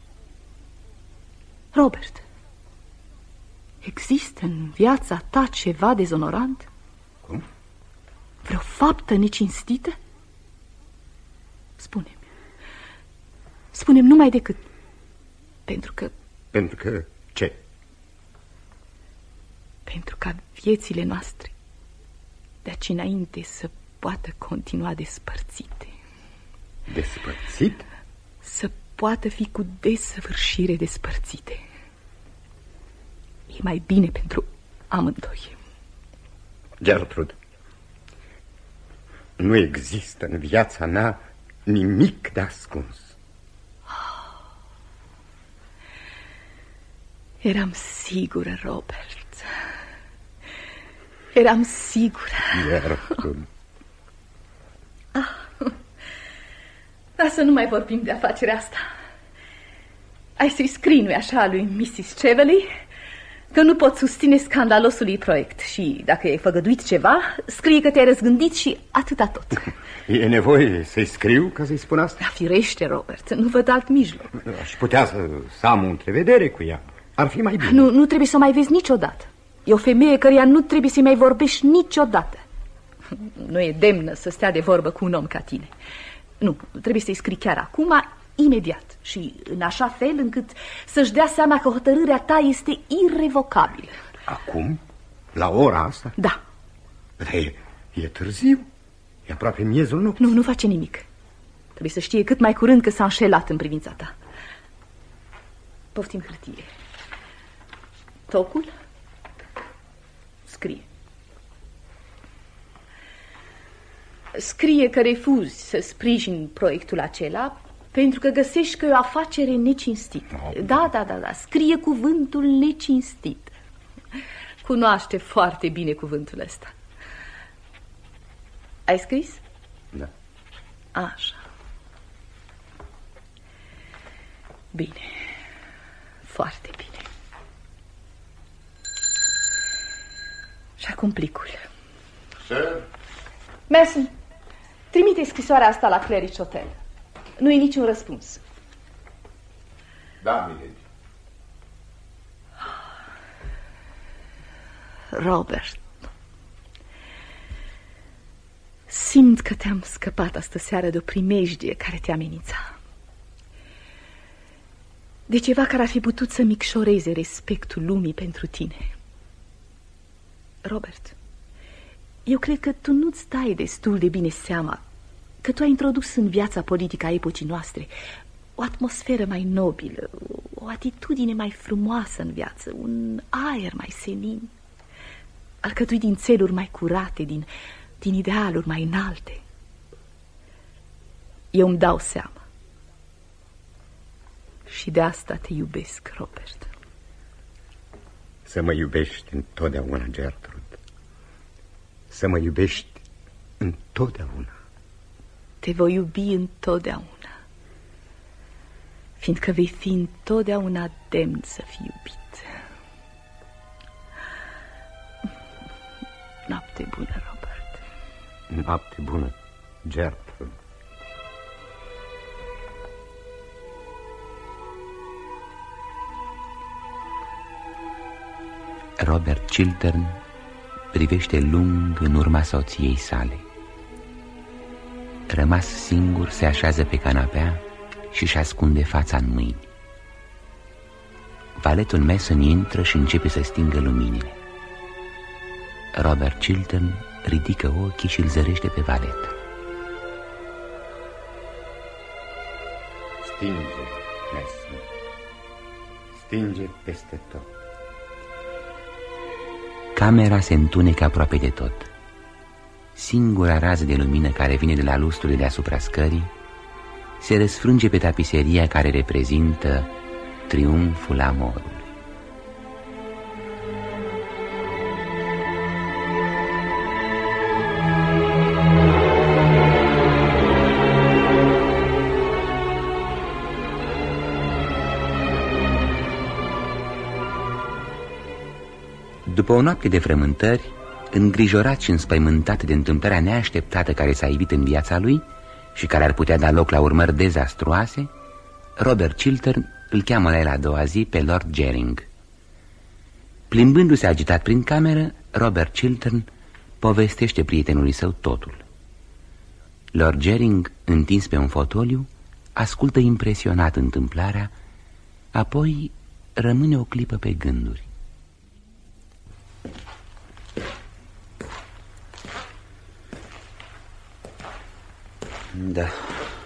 Robert, există în viața ta ceva dezonorant? Cum? Vreo faptă necinstită? Spune-mi. Spune-mi numai decât. Pentru că... Pentru că ce? Pentru ca viețile noastre de aici înainte să poată continua despărțite. Despărțit? Să poată fi cu desăvârșire despărțite. E mai bine pentru amândoi. Gertrude, nu există în viața mea nimic de ascuns. Eram sigură, Robert. Eram sigură. Gertrude. Dar să nu mai vorbim de afacerea asta. Ai să-i scrii, nu-i așa, lui Mrs. Cheveley, că nu pot susține scandalosului proiect. Și dacă ai făgăduit ceva, scrie că te-ai răzgândit și atâta tot. E nevoie să-i scriu ca să-i spun asta? Da, firește, Robert, nu văd alt mijloc. Aș putea să am o întrevedere cu ea. Ar fi mai bine. Nu trebuie să o mai vezi niciodată. E o femeie căreia nu trebuie să-i mai vorbești niciodată. Nu e demnă să stea de vorbă cu un om ca tine. Nu, trebuie să-i scrii chiar acum, imediat. Și în așa fel încât să-și dea seama că hotărârea ta este irevocabilă. Acum? La ora asta? Da. Dar e târziu. E aproape miezul nopții. Nu face nimic. Trebuie să știe cât mai curând că s-a înșelat în privința ta. Poftim hârtie. Tocul? Scrie. Scrie că refuzi să sprijini proiectul acela pentru că găsești că e o afacere necinstită. Da. Scrie cuvântul necinstit. Cunoaște foarte bine cuvântul ăsta. Ai scris? Da. Așa. Bine. Foarte bine. Și acum plicul. Sir? Mason, trimite scrisoarea asta la Claridge Hotel. Nu e niciun răspuns. Da, milady. Robert, simt că te-am scăpat astă seară de o primejdie care te amenința. De ceva care ar fi putut să micșoreze respectul lumii pentru tine. Robert, eu cred că tu nu-ți dai destul de bine seama că tu ai introdus în viața politică a epocii noastre o atmosferă mai nobilă, o atitudine mai frumoasă în viață, un aer mai senin, alcătuit din țeluri mai curate, din idealuri mai înalte. Eu îmi dau seama. Și de asta te iubesc, Robert. Să mă iubești întotdeauna, Gertrude. Să mă iubești întotdeauna. Te voi iubi întotdeauna, fiindcă vei fi întotdeauna demn să fii iubit. Noapte bună, Robert. Noapte bună, Gertrude. Robert Chiltern privește lung în urma soției sale. Rămas singur, se așează pe canapea și își ascunde fața în mâini. valetul Mason intră și începe să stingă luminile. Robert Chilton ridică ochii și îl zărește pe valet. Stinge, Mason. Stinge peste tot. Camera se întunecă aproape de tot. Singura rază de lumină care vine de la lustrurile deasupra scării se răsfrânge pe tapiseria care reprezintă triumful amorului. După o noapte de frământări, îngrijorat și înspăimântat de întâmplarea neașteptată care s-a ivit în viața lui și care ar putea da loc la urmări dezastruoase, Robert Chilton îl cheamă la el a doua zi pe Lord Gering. Plimbându-se agitat prin cameră, Robert Chilton povestește prietenului său totul. Lord Gering, întins pe un fotoliu, ascultă impresionat întâmplarea, apoi rămâne o clipă pe gânduri. Da.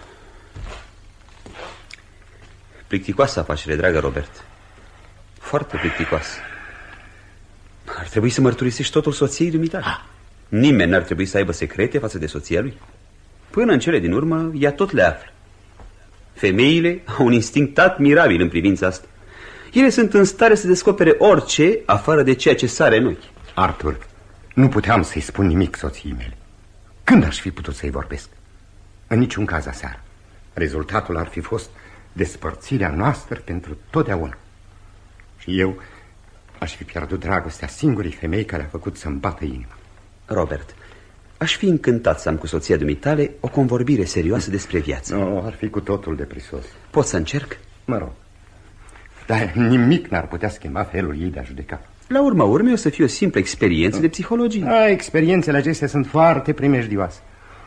Plicticoasă afacere, dragă Robert. Foarte plicticoasă. Ar trebui să mărturisești totul soției dumitale. Nimeni n-ar trebui să aibă secrete față de soția lui. Până în cele din urmă, ea tot le află. Femeile au un instinct admirabil în privința asta. Ele sunt în stare să descopere orice afară de ceea ce sare în ochi. Arthur, nu puteam să-i spun nimic soției mele. Când aș fi putut să-i vorbesc? În niciun caz aseară. Rezultatul ar fi fost despărțirea noastră pentru totdeauna. Și eu aș fi pierdut dragostea singurii femei care a făcut să-mi bată inima. Robert, aș fi încântat să am cu soția dumitale o convorbire serioasă despre viață. Nu, ar fi cu totul de prisos. Pot să încerc? Mă rog. Dar nimic n-ar putea schimba felul ei de a judeca. La urma urmei o să fie o simplă experiență de psihologie. Experiențele acestea sunt foarte primejdioase.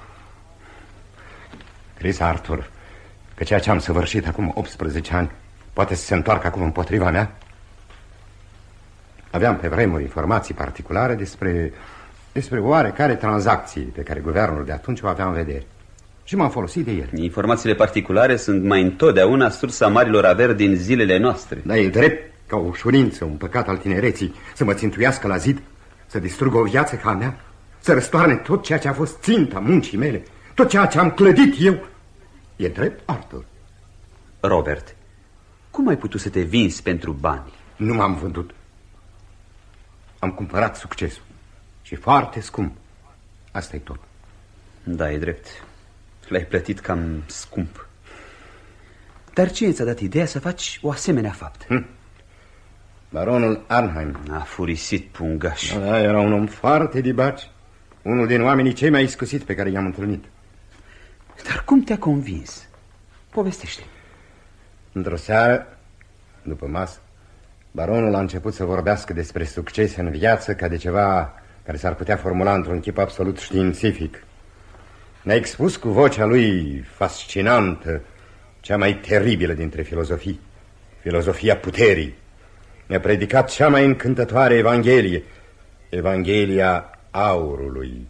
Crezi, Arthur, că ceea ce am săvârșit acum 18 ani poate să se întoarcă acum împotriva mea? Aveam pe vremuri informații particulare despre oarecare tranzacții pe care guvernul de atunci o avea în vedere. Și m-am folosit de ele. Informațiile particulare sunt mai întotdeauna sursa marilor averi din zilele noastre. Dar e drept ca o ușurință, un păcat al tinereții, să mă țintuiască la zid, să distrugă o viață ca a mea, să răstoarne tot ceea ce a fost ținta muncii mele, tot ceea ce am clădit eu. E drept, Arthur? Robert, cum ai putut să te vinzi pentru bani? Nu m-am vândut. Am cumpărat succesul. Și foarte scump. Asta e tot. Da, e drept. L-ai plătit cam scump. Dar cine ți-a dat ideea să faci o asemenea faptă? Baronul Arnheim. A furisit pungaș. Da, era un om foarte dibaci. Unul din oamenii cei mai iscusiți pe care i-am întâlnit. Dar cum te-a convins? Povestește. Într-o seară, după masă, baronul a început să vorbească despre succes în viață ca de ceva care s-ar putea formula într-un chip absolut științific. Ne-a expus cu vocea lui fascinantă cea mai teribilă dintre filozofii, filozofia puterii. Ne-a predicat cea mai încântătoare evanghelie, Evanghelia aurului.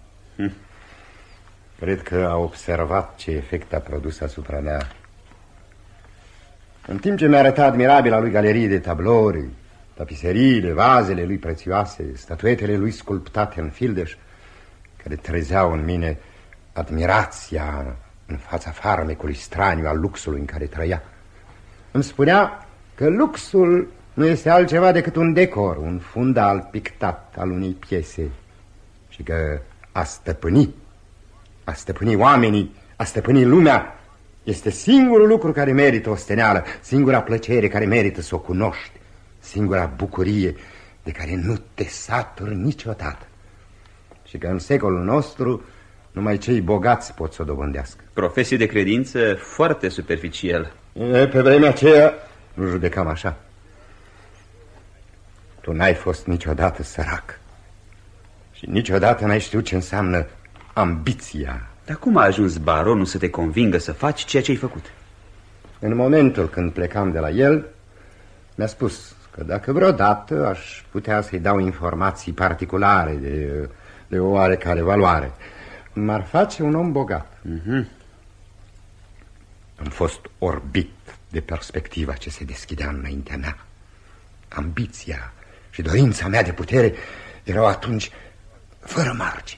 Cred că a observat ce efect a produs asupra mea. În timp ce mi-a arătat admirabila lui galerie de tablouri, tapiseriile, vazele lui prețioase, statuetele lui sculptate în fildeș, care trezeau în mine admirația în fața farmecului straniu al luxului în care trăia, îmi spunea că luxul nu este altceva decât un decor, un fundal pictat al unei piese și că a stăpâni oamenii, a stăpâni lumea este singurul lucru care merită osteneală, singura plăcere care merită să o cunoști, singura bucurie de care nu te saturi niciodată. Și că în secolul nostru numai cei bogați pot să o dobândească. Profesie de credință foarte superficială. Pe vremea aceea nu judecam așa. Tu n-ai fost niciodată sărac și niciodată n-ai știut ce înseamnă ambiția. Dar cum a ajuns baronul să te convingă să faci ceea ce ai făcut? În momentul când plecam de la el, mi-a spus că dacă vreodată aș putea să-i dau informații particulare de o oarecare valoare, m-ar face un om bogat. Am fost orbit de perspectiva ce se deschidea înaintea mea. Ambiția și dorința mea de putere erau atunci fără margini.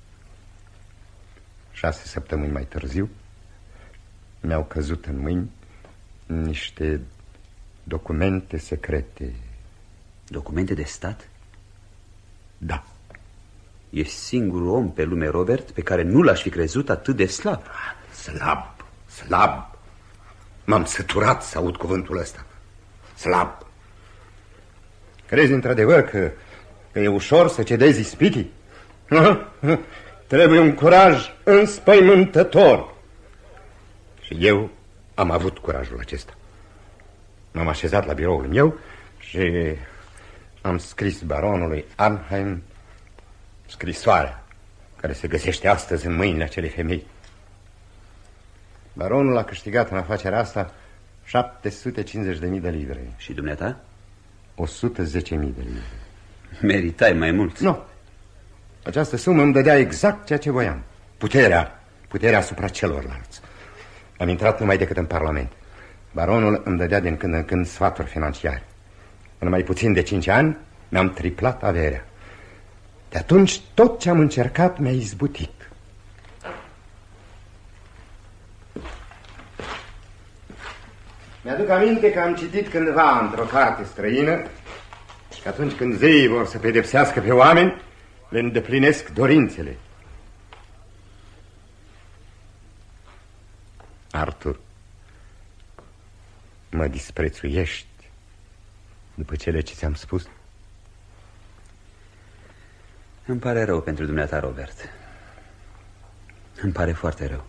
6 săptămâni mai târziu mi-au căzut în mâini niște documente secrete. Documente de stat? Da. Ești singurul om pe lume, Robert, pe care nu l-aș fi crezut atât de slab. Slab. M-am săturat să aud cuvântul ăsta. Slab. Crezi într-adevăr că e ușor să cedezi ispitii? Trebuie un curaj înspăimântător. Și eu am avut curajul acesta. M-am așezat la biroul meu și am scris baronului Arnheim scrisoarea care se găsește astăzi în mâinile acelei femei. Baronul a câștigat în afacerea asta 750.000 de livre. Și dumneata? 110.000 de livre. Meritai mai mult. Nu. Această sumă îmi dădea exact ceea ce voiam. Puterea asupra celorlalți. Am intrat numai decât în Parlament. Baronul îmi dădea din când în când sfaturi financiare. În mai puțin de 5 ani mi-am triplat averea. De atunci tot ce am încercat mi-a izbutit. Mi-aduc aminte că am citit cândva într-o carte străină că atunci când zeii vor să pedepsească pe oameni, le îndeplinesc dorințele. Arthur, mă disprețuiești după cele ce ți-am spus? Îmi pare rău pentru dumneata, Robert. Îmi pare foarte rău.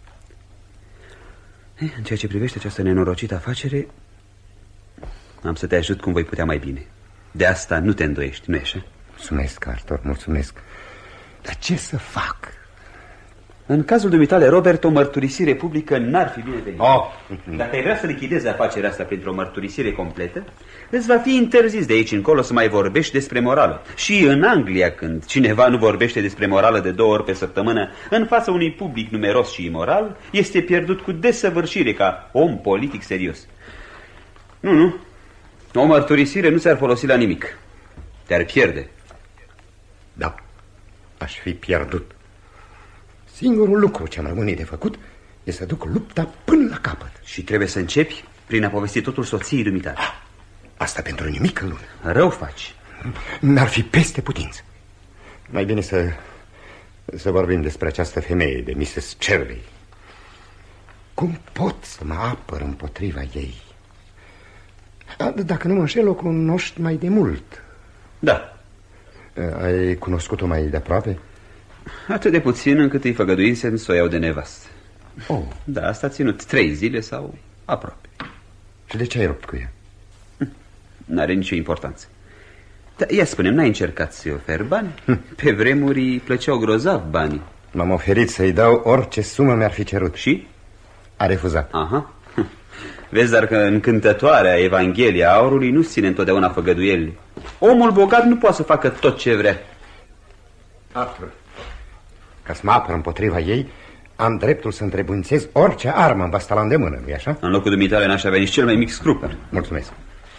În ceea ce privește această nenorocită afacere, am să te ajut cum voi putea mai bine. De asta nu te îndoiești, nu-i așa? Mulțumesc, Arthur, mulțumesc. Dar ce să fac? În cazul dumitale, Robert, o mărturisire publică n-ar fi binevenită. Dacă ai vrea să lichidezi afacerea asta printr-o mărturisire completă, îți va fi interzis de aici încolo să mai vorbești despre morală. Și în Anglia, când cineva nu vorbește despre morală de 2 ori pe săptămână în fața unui public numeros și imoral, este pierdut cu desăvârșire ca om politic serios. Nu. O mărturisire nu ți-ar folosi la nimic. Te-ar pierde. Da, aș fi pierdut. Singurul lucru ce am rămâne de făcut e să duc lupta până la capăt. Și trebuie să începi prin a povesti totul soției dumitale. Asta pentru nimic în lume. Rău faci. N-ar fi peste putință. Mai bine să vorbim despre această femeie, de Mrs. Cherley. Cum pot să mă apăr împotriva ei? Dacă nu mă înșel, o cunoști mai de mult. Da. Ai cunoscut-o mai de aproape? Atât de puțin încât îi făgăduisem să o iau de nevastă. Da, asta a ținut 3 zile sau aproape. Și de ce ai rupt cu ea? N-are nicio importanță. Dar ia spune-mi, n-ai încercat să-i oferi bani? Pe vremuri îi plăceau grozav banii. M-am oferit să-i dau orice sumă mi-ar fi cerut. Și? A refuzat. Aha. Vezi, dar că încântătoarea Evanghelia Aurului nu ține întotdeauna făgăduielile. Omul bogat nu poate să facă tot ce vrea. Arthur, ca să mă apăr împotriva ei, am dreptul să întrebuințez orice armă îmi va sta la îndemână, nu-i așa? În locul dumitale n-aș avea nici cel mai mic scrupăr. Mulțumesc.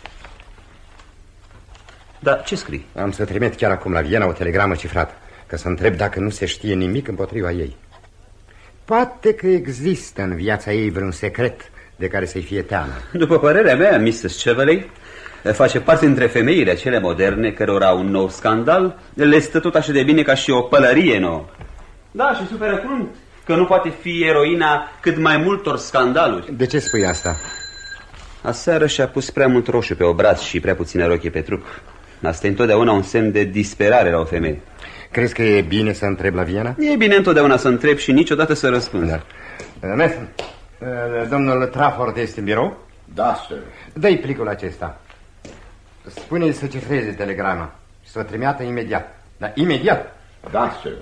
Dar ce scrii? Am să trimit chiar acum la Viena o telegramă cifrată, ca să întreb dacă nu se știe nimic împotriva ei. Poate că există în viața ei vreun secret de care să-i fie teamă. După părerea mea, Mrs. Cheveley face parte dintre femeile acele moderne cărora un nou scandal le stă tot așa de bine ca și o pălărie nouă. Da, și suferă crunt că nu poate fi eroina cât mai multor scandaluri. De ce spui asta? Aseară și-a pus prea mult roșu pe obraz și prea puține rochie pe trup. Asta e întotdeauna un semn de disperare la o femeie. Crezi că e bine să întreb la Viena? E bine întotdeauna să întreb și niciodată să răspund. Mason, domnul Trafford este în birou? Da, sir. Dă-i plicul acesta. Spune-i să cifreze telegrama și să o trimită imediat. Da, imediat. Da, sir.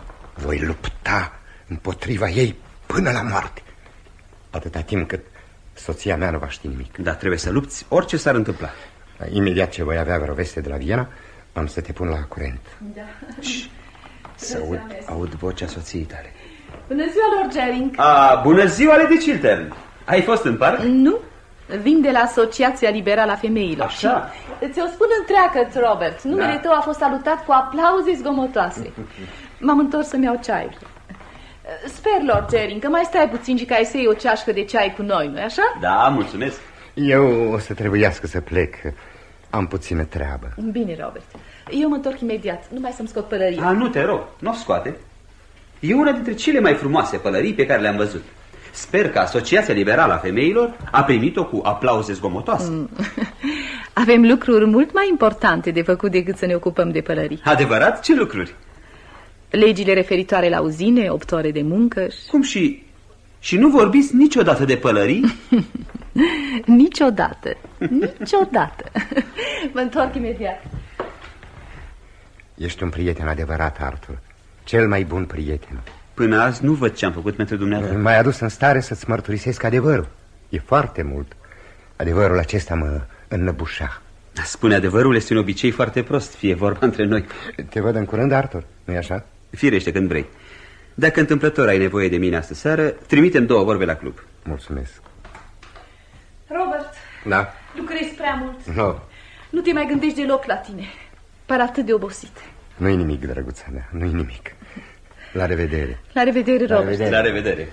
Voi lupta împotriva ei până la moarte, atâta timp cât Soția mea nu va ști nimic. Da, trebuie să lupți orice s-ar întâmpla. Imediat ce voi avea vreo veste de la Viena, am să te pun la curent. Da. Să aud vocea soției tale. Bună ziua, Lord Gering. Bună ziua, Lady Chiltern. Ai fost în parc? Nu, vin de la Asociația Liberală a Femeilor. Așa. Ți-o spun întreagă, Robert. Numele tău a fost salutat cu aplauze zgomotoase. M-am întors să-mi iau ceaiul. Sper, Lord Gering, că mai stai puțin și că ai să iei o ceașcă de ceai cu noi, nu-i așa? Da, mulțumesc. Eu o să trebuiască să plec. Am puțină treabă. Bine, Robert. Eu mă întorc imediat. Numai să-mi scot pălăria. Nu te rog, nu o scoate. E una dintre cele mai frumoase pălării pe care le-am văzut. Sper că Asociația Liberală a Femeilor a primit-o cu aplauze zgomotoase. Avem lucruri mult mai importante de făcut decât să ne ocupăm de pălării. Adevărat? Ce lucruri? Legile referitoare la uzine, 8 ore de muncă și... Cum și nu vorbiți niciodată de pălării? Niciodată. Niciodată. Mă întorc imediat. Ești un prieten adevărat, Arthur. Cel mai bun prieten. Până azi nu văd ce am făcut pentru dumneavoastră. M-ai adus în stare să-ți mărturisesc adevărul. E foarte mult. Adevărul acesta mă înnăbușa. Spune adevărul este un obicei foarte prost, fie vorba între noi. Te văd în curând, Arthur, nu-i așa? Firește, când vrei. Dacă întâmplător ai nevoie de mine astă seară, trimitem 2 vorbe la club. Mulțumesc. Robert. Da? Lucrezi prea mult. Nu. Nu te mai gândești deloc la tine. Par atât de obosit. Nu-i nimic, drăguța mea, nu-i nimic. La revedere. La revedere, Robert. La revedere.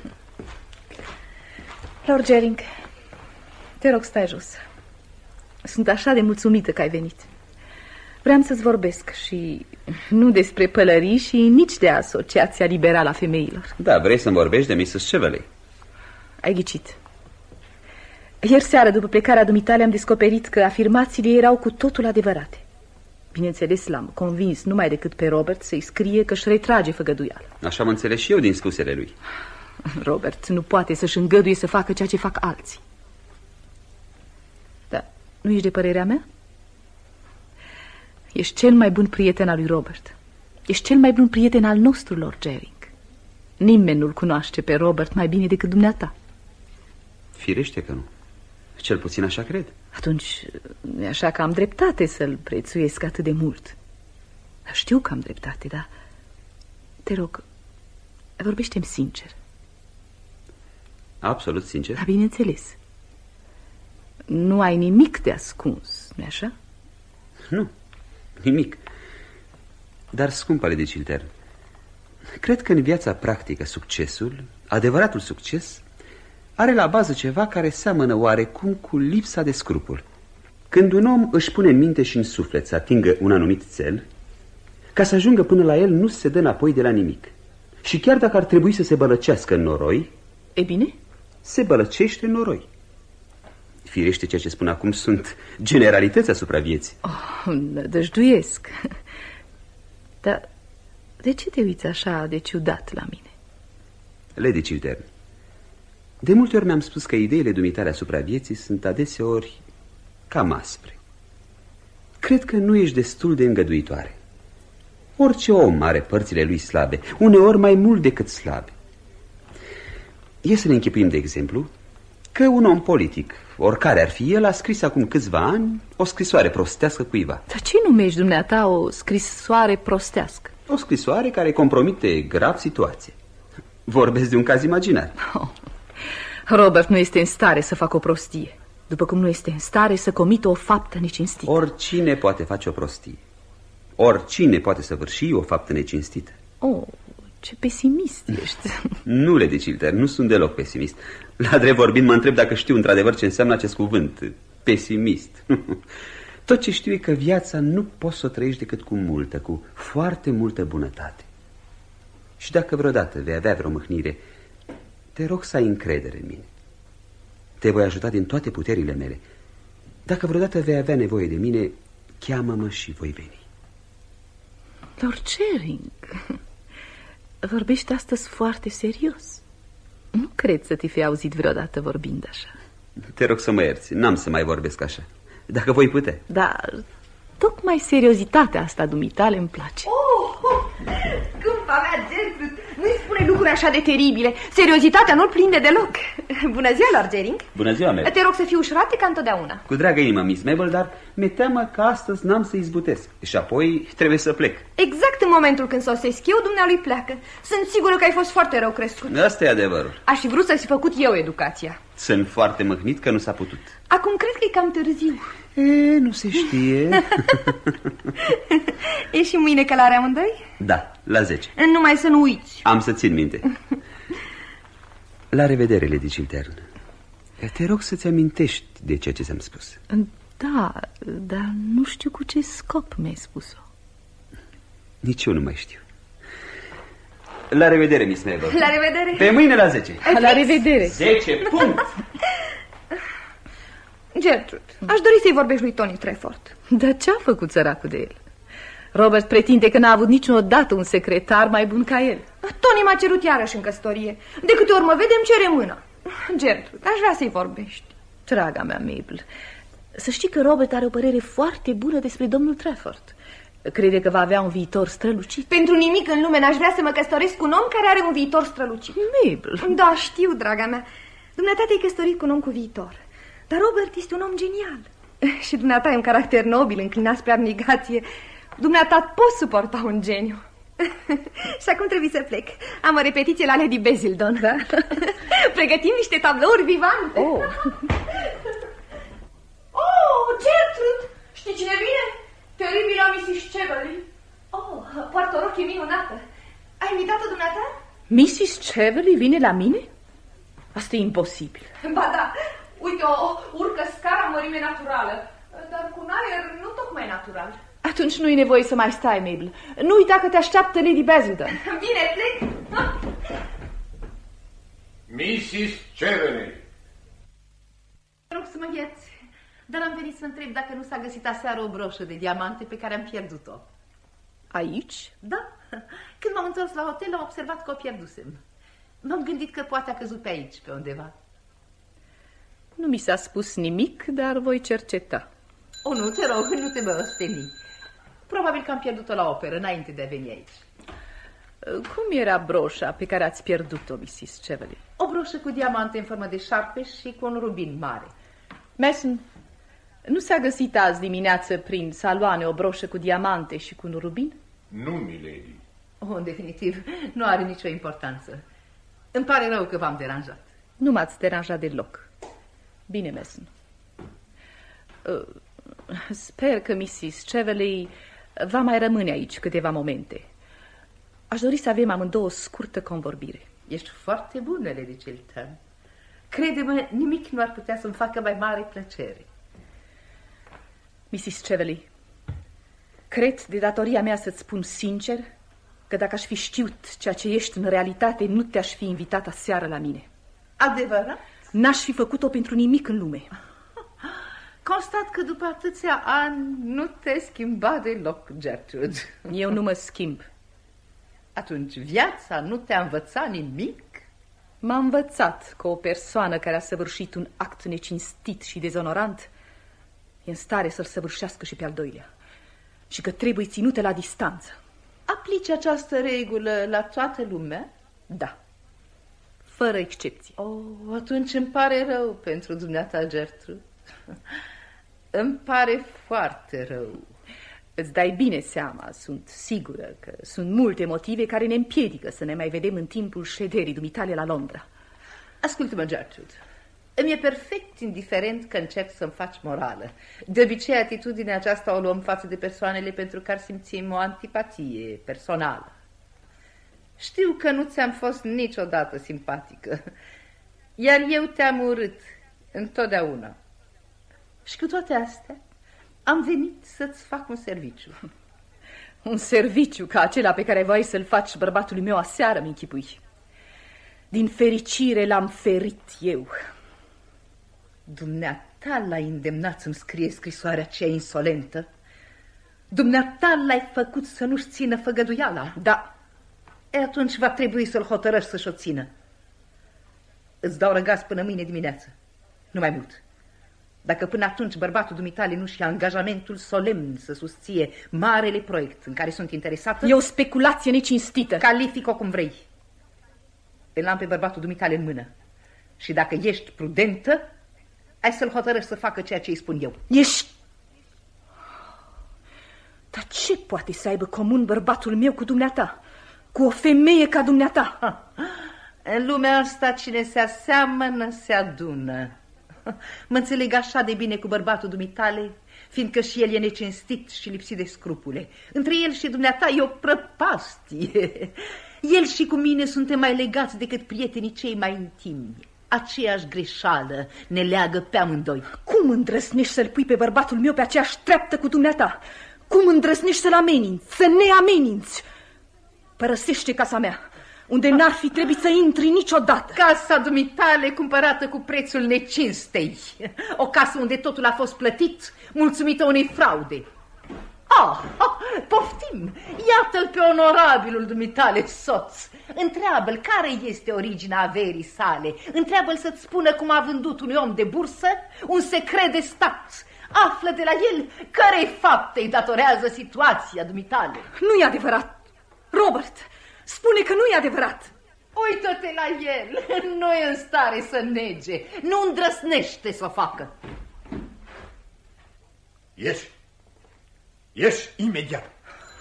Lord Gering, te rog, stai jos. Sunt așa de mulțumită că ai venit. Vreau să-ți vorbesc și nu despre pălării și nici de Asociația Liberală a Femeilor. Da, vrei să-mi vorbești de Mrs. Cheveley? Ai ghicit. Ieri seară, după plecarea dumitale, am descoperit că afirmațiile erau cu totul adevărate. Bineînțeles, l-am convins numai decât pe Robert să-i scrie că își retrage făgăduială. Așa am înțeles și eu din spusele lui. Robert nu poate să-și îngăduie să facă ceea ce fac alții. Dar nu ești de părerea mea? Ești cel mai bun prieten al lui Robert. Ești cel mai bun prieten al nostru, Lord Gering. Nimeni nu-l cunoaște pe Robert mai bine decât dumneata. Firește că nu. Cel puțin așa cred. Atunci, e așa că am dreptate să-l prețuiesc atât de mult. Știu că am dreptate, dar... Te rog, vorbește-mi sincer. Absolut sincer? Da, bineînțeles. Nu ai nimic de ascuns, nu-i așa? Nu, nimic. Dar, scumpă de Chiltern, cred că în viața practică succesul, adevăratul succes, are la bază ceva care seamănă oarecum cu lipsa de scrupul. Când un om își pune în minte și în suflet să atingă un anumit cel, ca să ajungă până la el nu se dă înapoi de la nimic. Și chiar dacă ar trebui să se bălăcească în noroi, e bine, se bălăcește în noroi. Firește, ceea ce spun acum sunt generalități asupra vieții. Nădăjduiesc. Dar de ce te uiți așa de ciudat la mine? Lady Chiltern, de multe ori mi-am spus că ideile dumitale asupra vieții sunt adeseori cam aspre. Cred că nu ești destul de îngăduitoare. Orice om are părțile lui slabe, uneori mai mult decât slabe. E să ne închipuim, de exemplu, că un om politic, oricare ar fi el, a scris acum câțiva ani o scrisoare prostească cuiva. Dar ce numești dumneata o scrisoare prostească? O scrisoare care compromite grav situație. Vorbesc de un caz imaginar. Robert nu este în stare să facă o prostie, după cum nu este în stare să comită o faptă necinstită. Oricine poate face o prostie. Oricine poate săvârși o faptă necinstită. Oh, ce pesimist ești. Nu, Lady Chiltern, nu sunt deloc pesimist. La drept vorbind, mă întreb dacă știu într-adevăr ce înseamnă acest cuvânt, pesimist. Tot ce știu e că viața nu poți să o trăiești decât cu multă, cu foarte multă bunătate. Și dacă vreodată vei avea vreo mâhnire, te rog să ai încredere în mine. Te voi ajuta din toate puterile mele. Dacă vreodată vei avea nevoie de mine, cheamă-mă și voi veni. Lord Gering, vorbești astăzi foarte serios. Nu cred să te fi auzit vreodată vorbind așa. Te rog să mă ierți, n-am să mai vorbesc așa. Dacă voi putea. Dar tocmai seriozitatea asta dumitale îmi place. Scumpa mea, Gertrude, nu-i spune spune lucruri așa de teribile. Seriozitatea nu-l prinde deloc. Bună ziua, Lord Gering. Bună ziua, Mabel. Te rog să fii ușurate ca întotdeauna. Cu dragă inimă, Miss Mabel, dar mi-e teamă că astăzi n-am să izbutesc. Și apoi trebuie să plec. Exact în momentul când sosesc eu, dumnealui pleacă. Sunt sigură că ai fost foarte rău crescut. Asta e adevărul. Aș fi vrut să-ți făcut eu educația. Sunt foarte mâhnit că nu s-a putut. Acum cred că e cam târziu. Nu se știe. E și mâine călare amândoi? Da, la 10. Numai să nu uiți. Am să țin minte. La revedere, Lady Chiltern. Te rog să-ți amintești de ceea ce ți-am spus. Da, dar nu știu cu ce scop mi-ai spus-o. Nici eu nu mai știu. La revedere, Miss Mabel. La revedere. Pe mâine la 10. La revedere. 10, punct. Gertrude, aș dori să-i vorbești lui Tony Trefort. Dar ce-a făcut săracul de el? Robert pretinde că n-a avut niciodată un secretar mai bun ca el. Tony m-a cerut iarăși în căsătorie. De câte ori mă vede, îmi cere mâna. Gertrude, aș vrea să-i vorbești. Draga mea, Mabel, să știi că Robert are o părere foarte bună despre domnul Trefort. Crede că va avea un viitor strălucit. Pentru nimic în lume n-aș vrea să mă căsătoresc cu un om care are un viitor strălucit. Mabel. Da, știu, draga mea. Dumneata te-ai căsătorit cu un om cu viitor. Dar Robert este un om genial. Și dumneata ai un caracter nobil, înclinat spre abnegație. Dumneata poți suporta un geniu. Și acum trebuie să plec. Am o repetiție la Lady Basildon. Da? Pregătim niște tablouri vivante. Oh, Gertrude! Știi cine vine? Teribila Mrs. Cheverly. Oh, poartă o rochie minunată. Ai invitat-o dumneata? Mrs. Cheverly vine la mine? Asta e imposibil. Ba da, uite, o urcă scara în mărime naturală, dar cu un aer nu tocmai natural. Atunci nu e nevoie să mai stai, Mabel. Nu uita că te așteaptă Lady Basildon. Bine, plec. Mrs. Cheverly. Rog să mă ierți, dar am venit să întreb dacă nu s-a găsit aseară o broșă de diamante pe care am pierdut-o. Aici? Da. Când m-am întors la hotel, am observat că o pierdusem. M-am gândit că poate a căzut pe aici, pe undeva. Nu mi s-a spus nimic, dar voi cerceta. O, nu, te rog, nu te mă osteni. Probabil că am pierdut-o la operă, înainte de a veni aici. Cum era broșa pe care ați pierdut-o, Mrs. Cheverly? O broșă cu diamante în formă de șarpe și cu un rubin mare. Mason, nu s-a găsit azi dimineață prin saloane o broșă cu diamante și cu un rubin? Nu, milady. Oh, în definitiv, nu are nicio importanță. Îmi pare rău că v-am deranjat. Nu m-ați deranjat deloc. Bine, Mason. Sper că Mrs. Cheverly va mai rămâne aici câteva momente. Aș dori să avem amândouă o scurtă convorbire. Ești foarte bună, Lady Chiltern. Crede-mă, nimic nu ar putea să-mi facă mai mare plăcere. Mrs. Cheverly, cred de datoria mea să-ți spun sincer că dacă aș fi știut ceea ce ești în realitate, nu te-aș fi invitat aseară la mine. Adevărat? N-aș fi făcut-o pentru nimic în lume. Constat că după atâția ani nu te schimba deloc, Gertrude. Eu nu mă schimb. Atunci viața nu te-a învățat nimic? M-a învățat că o persoană care a săvârșit un act necinstit și dezonorant e în stare să-l săvârșească și pe al doilea și că trebuie ținută la distanță. Aplici această regulă la toată lumea? Da, fără excepție. Oh, atunci îmi pare rău pentru dumneata, Gertrude. Îmi pare foarte rău. Îți dai bine seama, sunt sigură că sunt multe motive care ne împiedică să ne mai vedem în timpul șederii dumitale la Londra. Ascultă-mă, Gertrude. Îmi e perfect indiferent că încerci să-mi faci morală. De obicei, atitudinea aceasta o luăm față de persoanele pentru care simțim o antipatie personală. Știu că nu ți-am fost niciodată simpatică, iar eu te-am urât întotdeauna. Și cu toate astea, am venit să-ți fac un serviciu. Un serviciu ca acela pe care voiai să-l faci bărbatului meu aseară, mi-închipui. Din fericire l-am ferit eu. Dumneata l-ai îndemnat să-mi scrie scrisoarea aceea insolentă? Dumneata l-ai făcut să nu-și țină făgăduiala? Da. E, atunci va trebui să-l hotărăști să-și o țină. Îți dau răgaz până mâine dimineață. Nu mai mult. Dacă până atunci bărbatul dumitale nu-și ia angajamentul solemn să susție marele proiect în care sunt interesată... E o speculație necinstită. Calific-o cum vrei. Îl am pe bărbatul dumitale în mână. Și dacă ești prudentă, ai să-l hotărăști să facă ceea ce îi spun eu. Ești... Dar ce poate să aibă comun bărbatul meu cu dumneata? Cu o femeie ca dumneata? În lumea asta cine se aseamănă se adună. Mă înțeleg așa de bine cu bărbatul dumitale, fiindcă și el e necinstit și lipsit de scrupule. Între el și dumneata e o prăpastie. El și cu mine suntem mai legați decât prietenii cei mai intimi. Aceeași greșeală ne leagă pe amândoi. Cum îndrăsnești să-l pui pe bărbatul meu pe aceeași treaptă cu dumneata? Cum îndrăsnești să-l ameninți, să ne ameninți? Părăsește casa mea, unde n-ar fi trebuit să intri niciodată. Casa dumitale cumpărată cu prețul necinstei. O casă unde totul a fost plătit, mulțumită unei fraude. Poftim, iată-l pe onorabilul dumitale soț. Întreabă-l care este originea averii sale. Întreabă-l să-ți spună cum a vândut unui om de bursă un secret de stat. Află de la el care-i fapte îi datorează situația dumitale. Nu-i adevărat, Robert, spune că nu-i adevărat. Uită-te la el, nu e în stare să nege, nu îndrăsnește să o facă. Ieși imediat.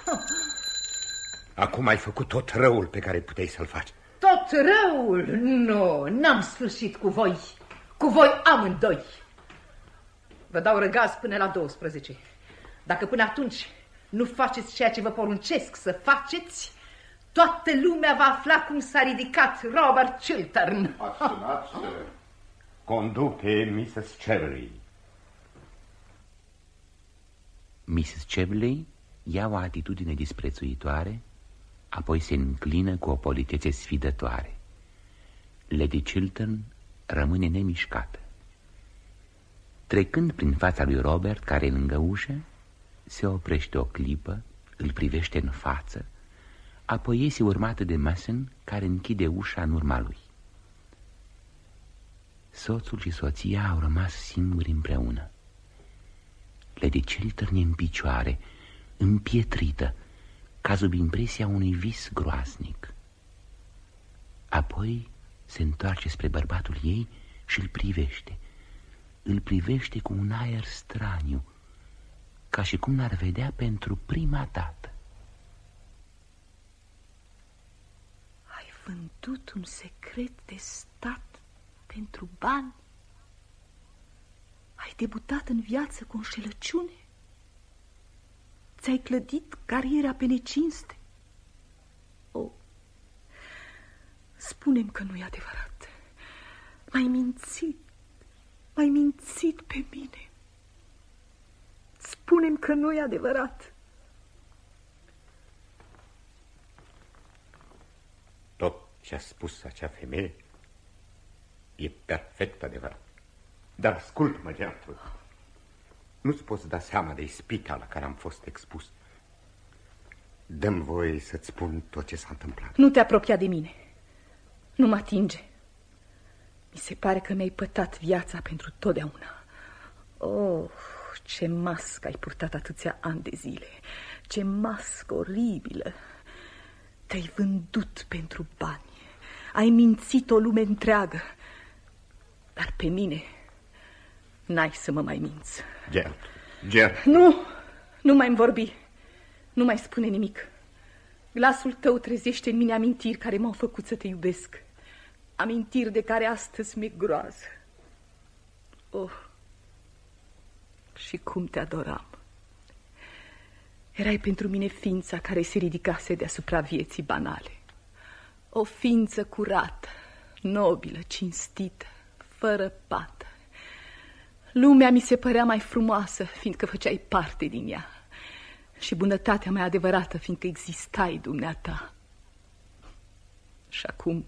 Acum ai făcut tot răul pe care puteai să-l faci. Tot răul? Nu, n-am sfârșit cu voi amândoi. Vă dau răgaz până la 12. Dacă până atunci nu faceți ceea ce vă poruncesc să faceți, toată lumea va afla cum s-a ridicat Robert Chiltern. Conduc pe Mrs. Cheveley. Mrs. Cheveley ia o atitudine disprețuitoare, apoi se înclină cu o politețe sfidătoare. Lady Chiltern rămâne nemișcată. Trecând prin fața lui Robert, care e lângă ușă, se oprește o clipă, îl privește în față, apoi iese urmată de Mason, care închide ușa în urma lui. Soțul și soția au rămas singuri împreună. Lady Chiltern e în picioare, împietrită, ca sub impresia unui vis groaznic. Apoi se întoarce spre bărbatul ei și îl privește. Îl privește cu un aer straniu, ca și cum l-ar vedea pentru prima dată. Ai vândut un secret de stat pentru bani? Ai debutat în viață cu înșelăciune? Ți-ai clădit cariera pe necinste? Spune-mi că nu-i adevărat. M-ai mințit pe mine. Spune-mi că nu-i adevărat. Tot ce a spus acea femeie e perfect adevărat. Dar ascult-mă, Gertrude. Nu-ți poți da seama de ispita la care am fost expus. Dă-mi voie să-ți spun tot ce s-a întâmplat. Nu te apropia de mine. Nu mă atinge. Mi se pare că mi-ai pătat viața pentru totdeauna. Ce mască ai purtat atâția ani de zile. Ce mască oribilă. Te-ai vândut pentru bani. Ai mințit o lume întreagă. Dar pe mine n-ai să mă mai minți. Gert. Nu mai-mi vorbi. Nu mai spune nimic. Glasul tău trezește în mine amintiri care m-au făcut să te iubesc. Amintiri de care astăzi mi-e groază. Și cum te adoram. Erai pentru mine ființa care se ridicase deasupra vieții banale. O ființă curată, nobilă, cinstită, fără pată. Lumea mi se părea mai frumoasă, fiindcă făceai parte din ea. Și bunătatea mai adevărată, fiindcă existai dumneata. Și acum...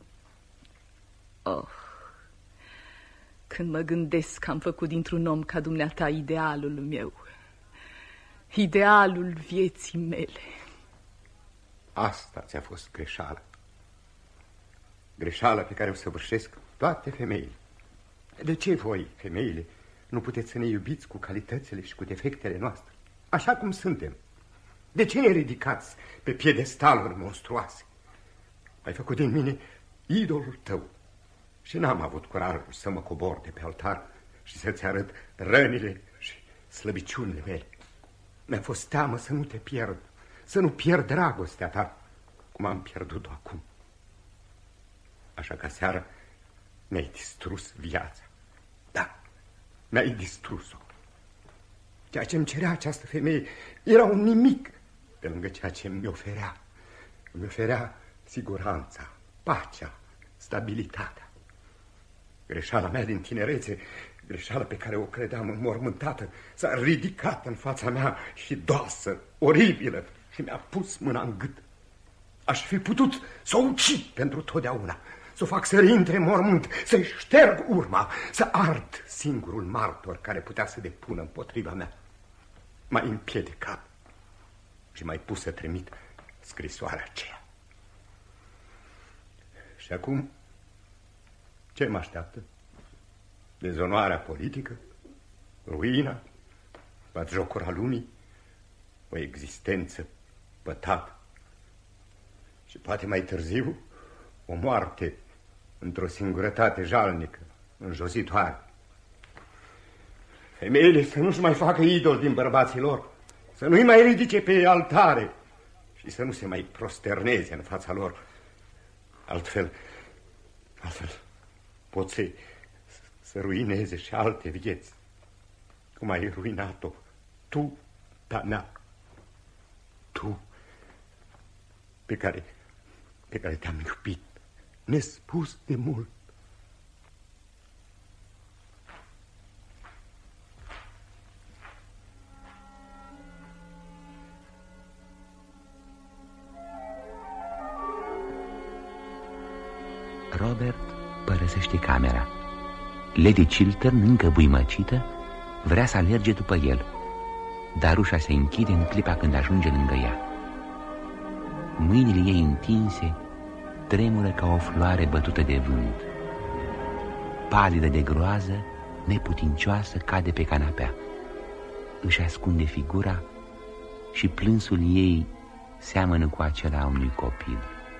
când mă gândesc că am făcut dintr-un om ca dumneata idealul meu, idealul vieții mele. Asta ți-a fost greșeala. Greșeala pe care o săvârșesc toate femeile. De ce voi, femeile, nu puteți să ne iubiți cu calitățile și cu defectele noastre, așa cum suntem? De ce ne ridicați pe piedestaluri monstruoase? Ai făcut din mine idolul tău și n-am avut curajul să mă cobor de pe altar și să-ți arăt rănile și slăbiciunile mele. Mi-a fost teamă să nu te pierd, să nu pierd dragostea ta, cum am pierdut-o acum. Așa că seara mi-ai distrus viața. Da, mi-ai distrus-o. Ceea ce îmi cerea această femeie era un nimic pe lângă ceea ce mi oferea. Îmi oferea siguranța, pacea, stabilitatea. Greșeala mea din tinerețe, greșeala pe care o credeam înmormântată, s-a ridicat în fața mea hidoasă, oribilă, și mi-a pus mâna în gât. Aș fi putut să o ucid pentru totdeauna, să o fac să reintre în mormânt, să-i șterg urma, să ard singurul martor care putea să depună împotriva mea. M-ai împiedicat și m-ai pus să trimit scrisoarea aceea. Și acum, ce mă așteaptă? Dezonoarea politică, ruina, batjocura lumii, o existență pătată și poate mai târziu o moarte într-o singurătate jalnică, înjositoare. Femeile să nu-și mai facă idol din bărbații lor, să nu-i mai ridice pe altare și să nu se mai prosterneze în fața lor. Altfel pot să ruineze și alte vieți, cum ai ruinat-o tu, ta mea, tu pe care te-am iubit nespus de mult. Robert părăsește camera. Lady Chiltern, încă buimăcită, vrea să alerge după el, dar ușa se închide în clipa când ajunge lângă ea. Mâinile ei întinse tremură ca o floare bătută de vânt. Palidă de groază, neputincioasă, cade pe canapea. Își ascunde figura și plânsul ei seamănă cu acela a unui copil.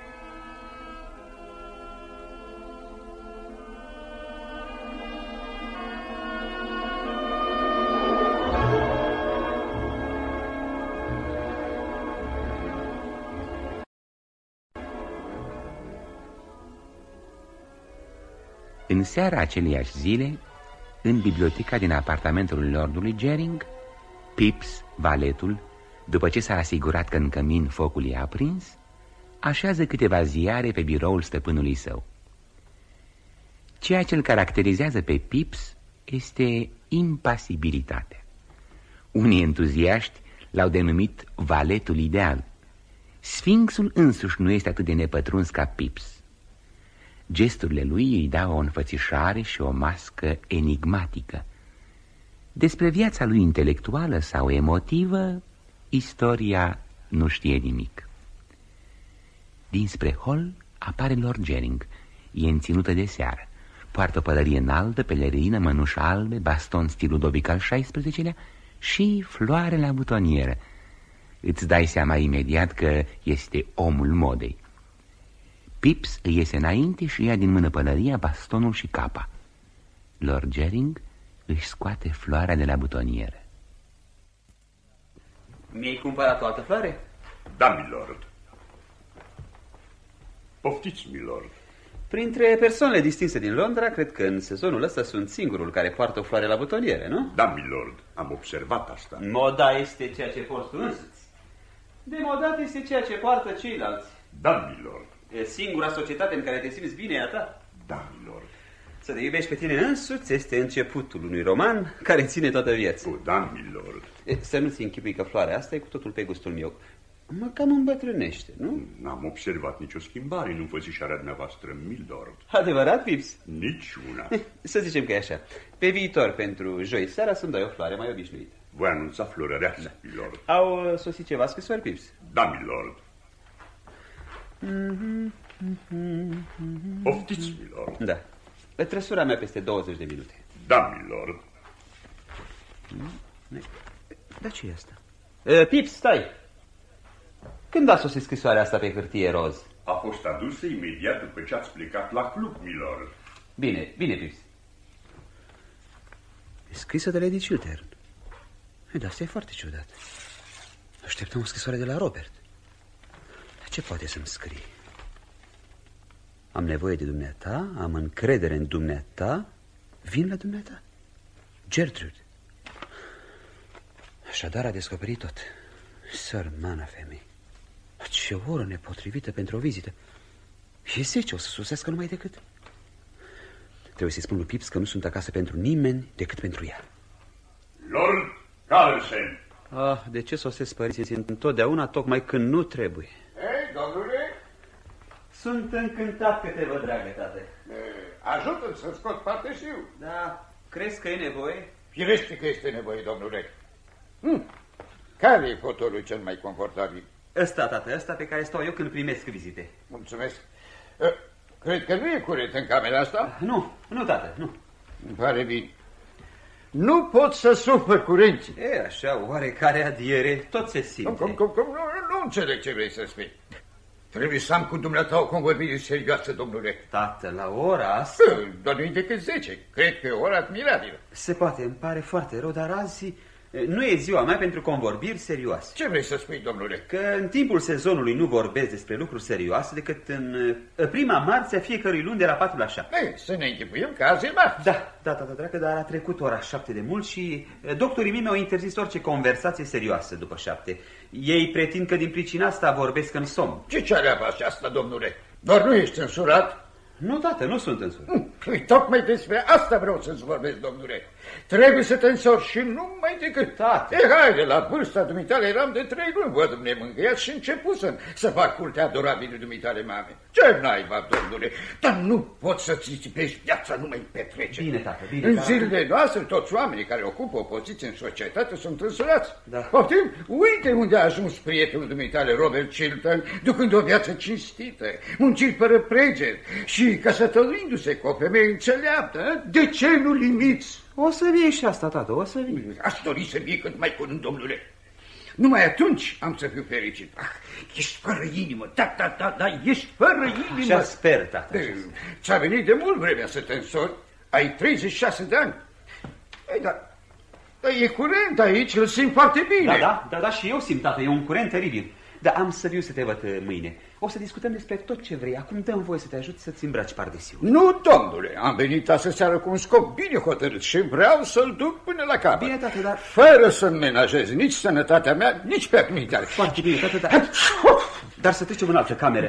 În seara aceleiași zile, în biblioteca din apartamentul lordului Gering, Pips, valetul, după ce s-a asigurat că în cămin focul e aprins, așează câteva ziare pe biroul stăpânului său. Ceea ce îl caracterizează pe Pips este impasibilitatea. Unii entuziaști l-au denumit valetul ideal. Sfinxul însuși nu este atât de nepătruns ca Pips. Gesturile lui îi dau o înfățișare și o mască enigmatică. Despre viața lui intelectuală sau emotivă, istoria nu știe nimic. Dinspre hol apare Lord Gering. E înținută de seară. Poartă o pălărie înaltă, pelerină, mănuși albe, baston stil Ludovic al XVI-lea și floare la butonieră. Îți dai seama imediat că este omul modei. Pips îi iese înainte și ia din mână pălăria, bastonul și capa. Lord Gering își scoate floarea de la butonieră. Mi-ai cumpărat o altă floare? Da, milord. Poftiți, milord. Printre persoanele distinse din Londra, cred că în sezonul ăsta sunt singurul care poartă o floare la butoniere, nu? Da, milord. Am observat asta. Moda este ceea ce porți tu însuți. Demodat este ceea ce poartă ceilalți. Da, milord. E singura societate în care te simți bine, e a ta. Da, milord. Să te iubești pe tine însuți este începutul unui roman care ține toată viața. Da, milord. Să nu-ți închipui că floarea asta e cu totul pe gustul meu. Mă cam îmbătrânește, nu? N-am observat nicio schimbare în înfățișarea dumneavoastră, milord. Adevărat, Pips? Niciuna. Să zicem că e așa. Pe viitor, pentru joi seara, să-mi dai o floare mai obișnuită. Voi anunța florărea, milord. Au sosit ceva scrisori, Pips? Da, milord. Poftiți, milord. Da. Trăsura mea peste 20 de minute. Da, milord. Dar ce e asta? Pips, stai! Când a sosit scrisoarea asta pe hârtie roz? A fost adusă imediat după ce ați plecat la club, milord. Bine, bine, Pips. E scrisă de Lady Chiltern. Dar asta e foarte ciudat. Așteptăm o scrisoare de la Robert. Dar ce poate să-mi scrie? Am nevoie de dumneata, am încredere în dumneata, vin la dumneata. Gertrude. Așadar a descoperit tot. Sărmana femeie. Ce oră nepotrivită pentru o vizită. E 10, o să sosească numai decât. Trebuie să-i spun lui Pips că nu sunt acasă pentru nimeni decât pentru ea. Lord Carlsen. De ce sosesc părinții întotdeauna tocmai când nu trebuie? Ei, domnule? Sunt încântat că te văd, dragă tată. Ajută-l să scot parte și eu. Da, crezi că e nevoie? Firește că este nevoie, domnule. Care e fotolul cel mai confortabil? Ăsta, tată, ăsta pe care stau eu când primesc vizite. Mulțumesc. Cred că nu e curent în camera asta? Nu, tată, nu. Îmi pare bine. Nu pot să sufăr curenții. E așa, oarecare adiere, tot se simte. Nu înțeleg ce vrei să spui. Trebuie să am cu dumneata o convorbire serioasă, domnule. Tată, la ora asta... Doar nu-i decât 10. Cred că e o oră admirabilă. Se poate, îmi pare foarte rău, dar azi nu e ziua mea pentru convorbiri serioase. Ce vrei să spui, domnule? Că în timpul sezonului nu vorbesc despre lucruri serioase decât în prima marți a fiecărui luni de la 4 la 7. Ei, să ne închipuim că azi e marți. Da, tată, dragă, dar a trecut ora 7 de mult și doctorii mei mi-au interzis orice conversație serioasă după 7. Ei pretind că din pricina asta vorbesc în somn. Ce aleapă asta, domnule? Doar nu ești însurat? Nu, tată, nu sunt însurat. Tocmai despre asta vreau să-ți vorbesc, domnule. Trebuie să te însori și nu mai decât. Tată. Haide, la vârsta dumitale eram de 3 luni, văd nemângâiat și începusem să fac cultea adorabile dumitale mame. Ce naiba, domnule, dar nu poți să-ți țipești viața numai în petrecere. Bine, tată, bine. În zilele noastre, toți oamenii care ocupă o poziție în societate sunt însurați. Da. Poftim? Uite unde a ajuns prietenul dumitale, Robert Chiltern, ducând o viață cinstită, muncit fără pregeri și căsătorindu-se cu o femeie înțeleaptă. De ce nu limiți? O să vie și asta, tată, o să vie. Aș dori să vie cât mai curând, domnule. Numai atunci am să fiu fericit. Ești fără inimă, da, ești fără inimă. Așa sper, tată. Ți-a venit de mult vremea să te însori. Ai 36 de ani. Ei, dar e curent aici, îl simt foarte bine. Da, și eu simt, tată, e un curent teribil. Dar am să viu să te văd mâine. O să discutăm despre tot ce vrei. Acum dăm voie să te ajut să-ți îmbraci pardesiul. Nu, domnule, am venit astă seară cu un scop bine hotărât și vreau să-l duc până la capăt. Bine, tată, dar... Fără să-mi menajez nici sănătatea mea, nici pe activitatea. Foarte bine, tată, dar... Dar să trecem în altă cameră.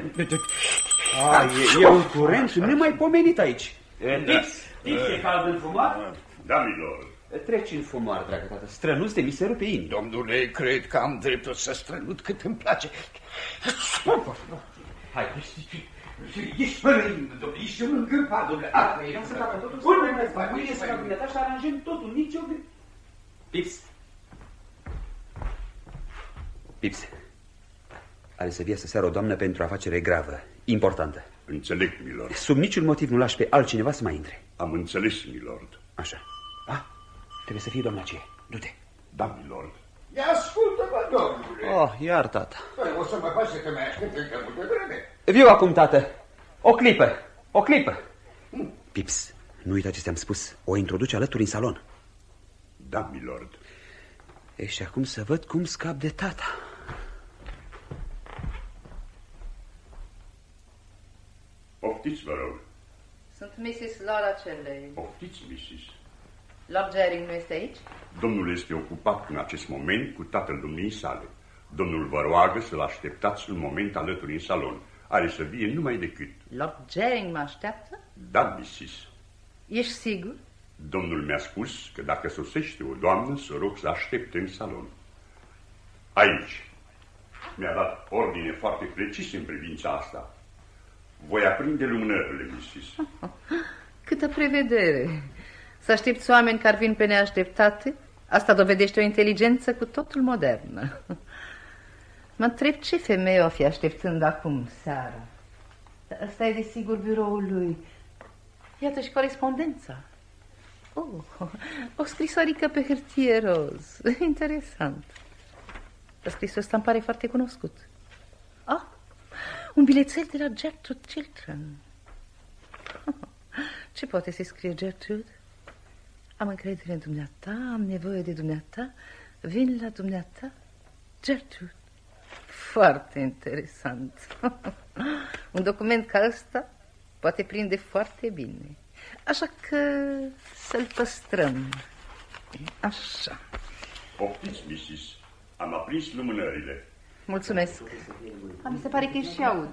E un curent nemaipomenit aici. Pips, e cald în fumar? Da, milord. Treci în fumoar, dragă tată. Strănuți de mi se rupe inima. Domnule, cred că am dreptul să strănut cât îmi place. Hai, ești fără inimă, domnule, ești un îngârpat, domnule. Asta e. Lasă, tată, totul mâine să la dumneata și aranjăm totul, nici eu... Pips, are să vie să seară o doamnă pentru o afacere gravă, importantă. Înțeleg, milord. Sub niciun motiv nu lași pe altcineva să mai intre. Am înțeles, milord. Așa. Trebuie să fie doamna aceea. Du-te. Da, milord. Ia ascultă-mă, domnule. Iar, tata. O să mă faci că mai aștept încă multă vreme. Viu acum, tată. O clipă. Pips, nu uita ce ți-am spus. O introduce alături în salon. Da, milord. Și acum să văd cum scap de tata. Poftiți, vă rog. Sunt Mrs. Laura Chiltern. Poftiți, Mrs. Lord Gering nu este aici? Domnul este ocupat în acest moment cu tatăl domniei sale. Domnul vă roagă să-l așteptați un moment alături în salon. Are să vie numai decât. Lord Gering mă așteaptă? Da, Mrs. Ești sigur? Domnul mi-a spus că dacă sosește o doamnă, să rog să aștepte în salon. Aici. Mi-a dat ordine foarte precise în privința asta. Voi aprinde lumânările, Mrs. Câtă prevedere. Să aștepți oameni care vin pe neașteptate? Asta dovedește o inteligență cu totul modernă. Mă întreb ce femeie o fi așteptând acum seara. Ăsta e desigur biroul lui. Iată și corespondența. O scrisorică pe hârtie roz. Interesant. Scrisul ăsta îmi pare foarte cunoscut. Un bilețel de la Gertrude Chiltern. Ce poate să scrie Gertrude? Am încredere în dumneata, am nevoie de dumneata, vin la dumneata, Gertrude. Foarte interesant. Un document ca ăsta poate prinde foarte bine. Așa că să-l păstrăm. Așa. Poftiți, Mrs. Am aprins lumânările. Mulțumesc. Mi se pare că și aud.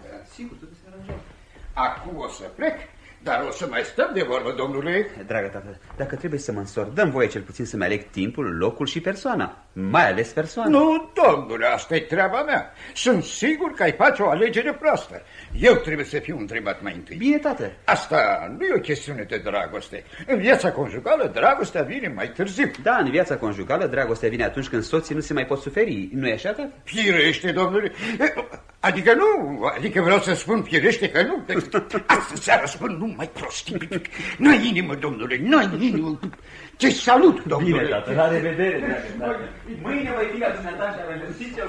Acum o să plec, dar o să mai stăm de vorbă, domnule. Dragă tată, dacă trebuie să mă însor, dăm voie cel puțin să-mi aleg timpul, locul și persoana. Mai ales persoana. Nu, domnule, asta e treaba mea. Sunt sigur că ai face o alegere proastă. Eu trebuie să fiu întrebat mai întâi. Bine, tată. Asta nu e o chestiune de dragoste. În viața conjugală, dragostea vine mai târziu. Da, în viața conjugală, dragostea vine atunci când soții nu se mai pot suferi. Nu-i așa, tată? Firește, domnule. Adică nu, adică vreau să spun firește că nu. Asta seara spun numai prostii. N-ai inimă, domnule, n-ai inimă. Te salut, domnule. Bine, tată, la revedere, dragă tată. Mâine voi fi la dumneata și avem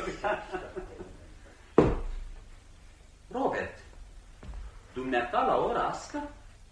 Robert, dumneata la ora asta?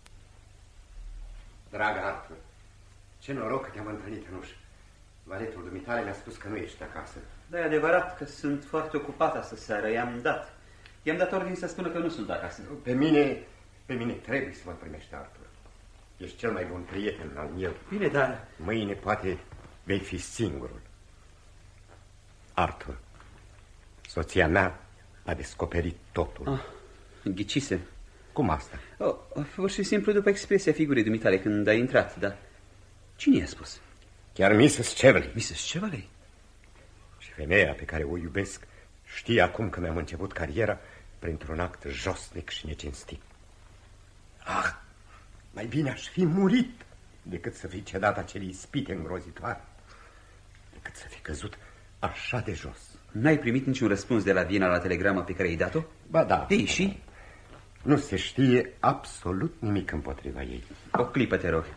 Dragă Arthur, ce noroc că te-am întâlnit în ușă. Valetul dumitale mi-a spus că nu ești acasă. Da, e adevărat că sunt foarte ocupat astă seară, i-am dat ordine să spună că nu sunt acasă. Pe mine trebuie să mă primești, Arthur. Ești cel mai bun prieten al meu. Bine, dar... Mâine poate vei fi singurul. Arthur, soția mea a descoperit totul. Ah, ghicisem. Cum asta? Pur și simplu după expresia figurii dumitale când a intrat, dar... Cine i-a spus? Chiar Mrs. Cheveley. Mrs. Cheveley? Și femeia pe care o iubesc știe acum că mi-am început cariera printr-un act josnic și necinstit. Ah, mai bine aș fi murit decât să fi cedat acelei ispite îngrozitoare, decât să fi căzut așa de jos. N-ai primit niciun răspuns de la Viena la telegramă pe care i-ai dat-o? Ba da. Ei, și? Nu se știe absolut nimic împotriva ei. O clipă, te rog.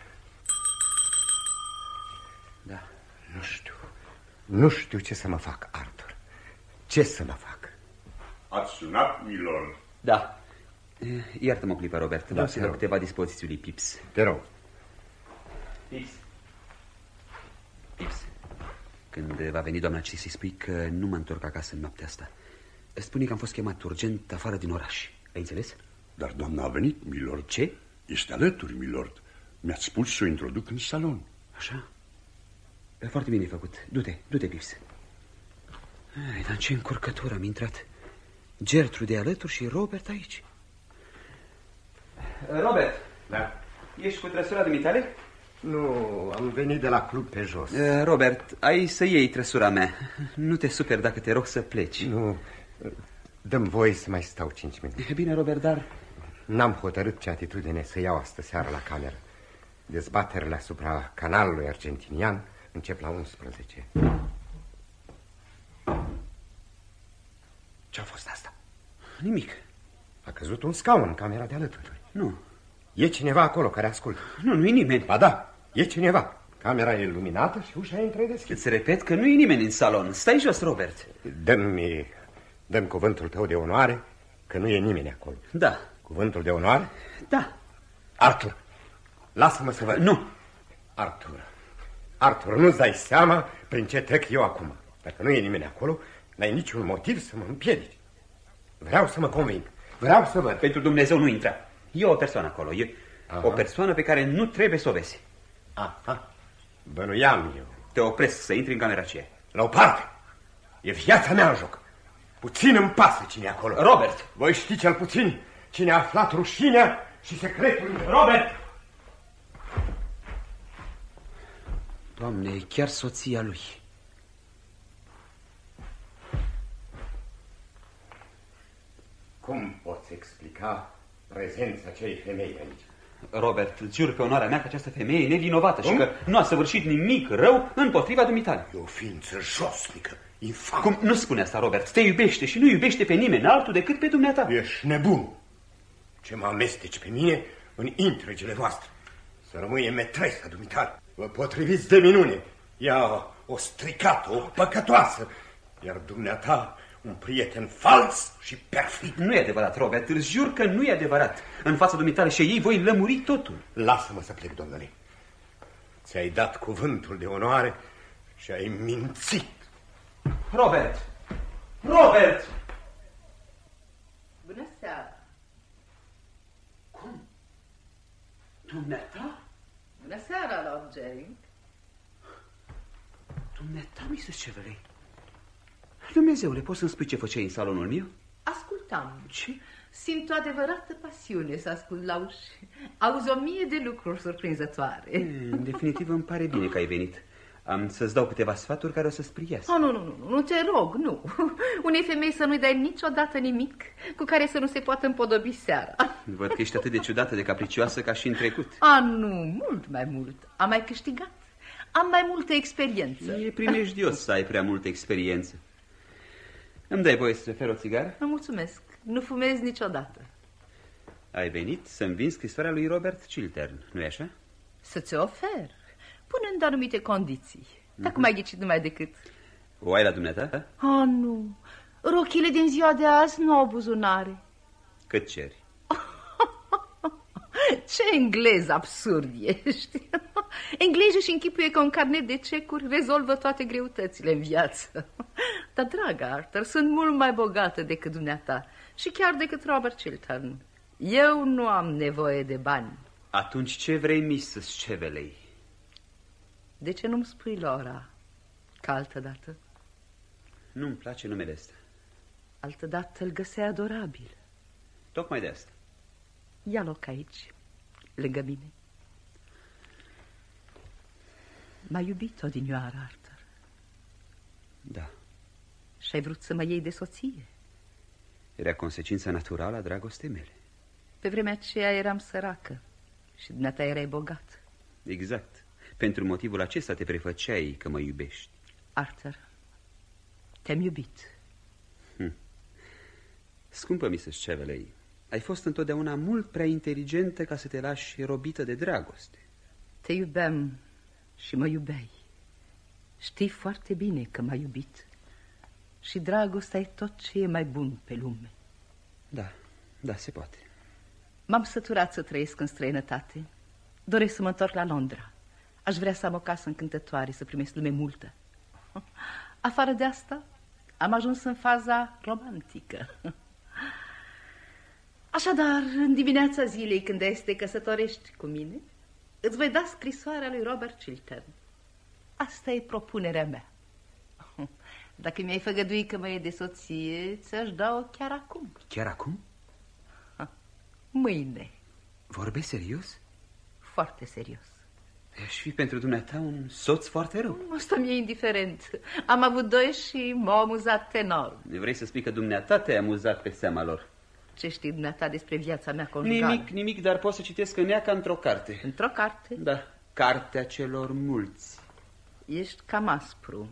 Da. Nu știu ce să mă fac, Arthur. Ce să mă fac? Ați sunat, milord? Da. Iartă-mă o clipă, Robert. Vreau să dau rog. câteva dispoziții lui Pips. Te rog. Pips. Când va veni doamna Cis, să-i spui că nu mă întorc acasă în noaptea asta. Spune că am fost chemat urgent afară din oraș. Ai înțeles? Dar doamna a venit, milord. Ce? Este alături, milord. Mi-ați spus să o introduc în salon. Așa? Foarte bine făcut. Du-te, Pips. Ai, dar în ce încurcătură am intrat. Gertrude alături și Robert aici. Robert. Da? Ești cu trăsura dumitale? Nu, am venit de la club pe jos. Robert, ai să iei trăsura mea. Nu te superi dacă te rog să pleci. Nu, dăm voie să mai stau 5 minute. Bine, Robert, dar... N-am hotărât ce atitudine să iau astă seară la cameră. Dezbaterile asupra canalului argentinian încep la 11. Ce-a fost asta? Nimic. A căzut un scaun în camera de alături. Nu. E cineva acolo care ascultă? Nu e nimeni. Ba da, e cineva. Camera e luminată și ușa e întredeschisă. Îți repet că nu e nimeni în salon. Stai jos, Robert. Dă-mi cuvântul tău de onoare că nu e nimeni acolo. Da. Cuvântul de onoare? Da. Arthur, lasă-mă să văd. Nu. Arthur, nu-ți dai seama prin ce trec eu acum. Dacă nu e nimeni acolo, n-ai niciun motiv să mă împiedici. Vreau să mă conving. Vreau să văd. Pentru Dumnezeu nu intra. E o persoană acolo. E o persoană pe care nu trebuie să o vezi. Aha. Bănuiam eu. Te opresc să intri în camera aceea. La o parte. E viața mea în joc. Puțin îmi pasă cine e acolo. Robert. Voi ști cel puțin cine a aflat rușinea și secretul lui Robert. Doamne, e chiar soția lui. Cum poți explica prezența acelei femei aici? Robert, îți jur pe onoarea mea că această femeie e nevinovată și că nu a săvârșit nimic rău împotriva dumitale. E o ființă josnică, infamă. Cum? Nu spune asta, Robert. Te iubește și nu iubește pe nimeni altul decât pe dumneata. Ești nebun. Ce mă amesteci pe mine în intregele voastre. Să rămâie metresa dumitale. Vă potriviți de minune. Ea o stricată, o păcătoasă. Iar dumneata Un prieten fals și perfid. Nu e adevărat, Robert, îl jur că nu e adevărat. În fața dumitale și ei voi lămuri totul. Lasă-mă să plec, domnule. Ți-ai dat cuvântul de onoare și ai mințit. Robert! Robert! Bună seara! Cum? Dumneata? Bună seara, Lord Jerry. Dumneata, Mrs. Cheveley. Dumnezeule, poți să-mi spui ce făceai în salonul meu? Ascultam. Ce? Simt o adevărată pasiune să ascult la uși. Auzi 1000 de lucruri surprinzătoare. În definitiv, îmi pare bine că ai venit. Am să-ți dau câteva sfaturi care o să-ți priască. Nu, te rog, nu. Unei femei să nu-i dai niciodată nimic cu care să nu se poată împodobi seara. Văd că ești atât de ciudată, de capricioasă ca și în trecut. Nu, mult mai mult. Am mai câștigat. Am mai multă experiență. E primejdios să ai prea multă experiență. Îmi dai voie să-ți ofer o țigară? Mă mulțumesc. Nu fumez niciodată. Ai venit să-mi vinzi scrisoarea lui Robert Chiltern, nu-i așa? Să ți ofer, punând anumite condiții. Dacă mai ghicit numai decât. O ai la dumneata? Nu. Rochile din ziua de azi nu au buzunare. Cât ceri? Ce englez absurd ești. Englezii și închipuie că un carnet de cecuri rezolvă toate greutățile în viață. Dar, dragă Arthur, sunt mult mai bogată decât dumneata și chiar decât Robert Chiltern. Eu nu am nevoie de bani. Atunci ce vrei, Mrs. Cheveley? De ce nu-mi spui Laura ca altădată? Nu-mi place numele ăsta. Altădată îl găseai adorabil. Tocmai de asta. Ia loc aici, lângă mine. M-ai iubit odinioară, Arthur. Da. Și ai vrut să mă iei de soție. Era consecința naturală a dragostei mele. Pe vremea aceea eram săracă și dumneata erai bogat. Exact. Pentru motivul acesta te prefăceai că mă iubești. Arthur, te-am iubit. Scumpă Mrs. Cheveley, ai fost întotdeauna mult prea inteligentă ca să te lași robită de dragoste. Te iubeam și mă iubeai. Știi foarte bine că m-ai iubit. Și dragostea e tot ce e mai bun pe lume. Da, se poate. M-am săturat să trăiesc în străinătate. Doresc să mă întorc la Londra. Aș vrea să am o casă încântătoare, să primesc lume multă. Afară de asta, am ajuns în faza romantică. Așadar, în dimineața zilei când te căsătorești cu mine, îți voi da scrisoarea lui Robert Chiltern. Asta e propunerea mea. Dacă mi-ai făgăduit că mă iei de soție, ți-aș da-o chiar acum. Chiar acum? Mâine. Vorbești serios? Foarte serios. Aș fi pentru dumneata un soț foarte rău. Asta mi-e indiferent. Am avut 2 și m-au amuzat enorm. Vrei să spui că dumneata te-ai amuzat pe seama lor? Ce știi dumneata despre viața mea conjugală? Nimic, dar pot să citesc în ea ca într-o carte. Într-o carte? Da, cartea celor mulți. Ești cam aspru.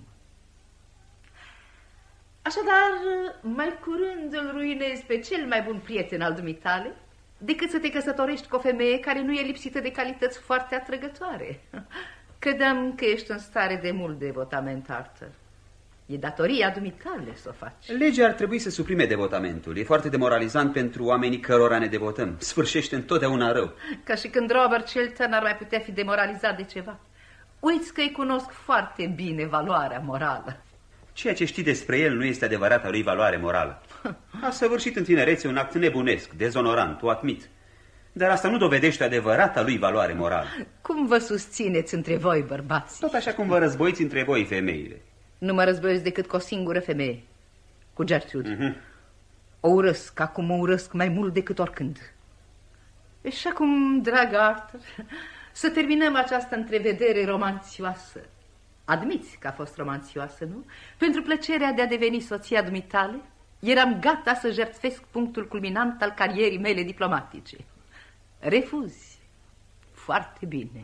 Așadar, mai curând îl ruinezi pe cel mai bun prieten al dumitale decât să te căsătorești cu o femeie care nu e lipsită de calități foarte atrăgătoare. Credeam că ești în stare de mult devotament, Arthur. E datoria dumitale să o faci. Legea ar trebui să suprime devotamentul. E foarte demoralizant pentru oamenii cărora ne devotăm. Sfârșește întotdeauna rău. Ca și când Robert Chiltern ar mai putea fi demoralizat de ceva. Uiți că îi cunosc foarte bine valoarea morală. Ceea ce știi despre el nu este adevărata lui valoare morală. A săvârșit în tinerețe un act nebunesc, dezonorant, o admit. Dar asta nu dovedește adevărata lui valoare morală. Cum vă susțineți între voi, bărbați? Tot așa cum vă războiți între voi, femeile. Nu mă războiesc decât cu o singură femeie, cu Gertrude. O urăsc, acum o urăsc mai mult decât oricând. Și acum, dragă Arthur, să terminăm această întrevedere romanțioasă. Admiți că a fost romanțioasă, nu? Pentru plăcerea de a deveni soția dumitale, eram gata să jertfesc punctul culminant al carierii mele diplomatice. Refuzi. Foarte bine.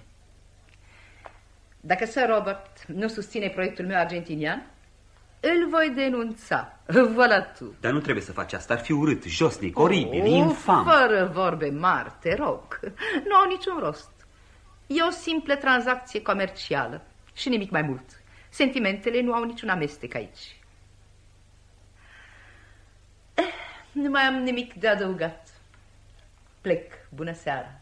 Dacă Sir Robert nu susține proiectul meu argentinian, îl voi denunța. Voilà tu. Dar nu trebuie să faci asta. Ar fi urât, josnic, oribil, infam. Fără vorbe mari, te rog. Nu au niciun rost. E o simplă tranzacție comercială și nimic mai mult. Sentimentele nu au niciun amestec aici. Nu mai am nimic de adăugat. Plec. Bună seara.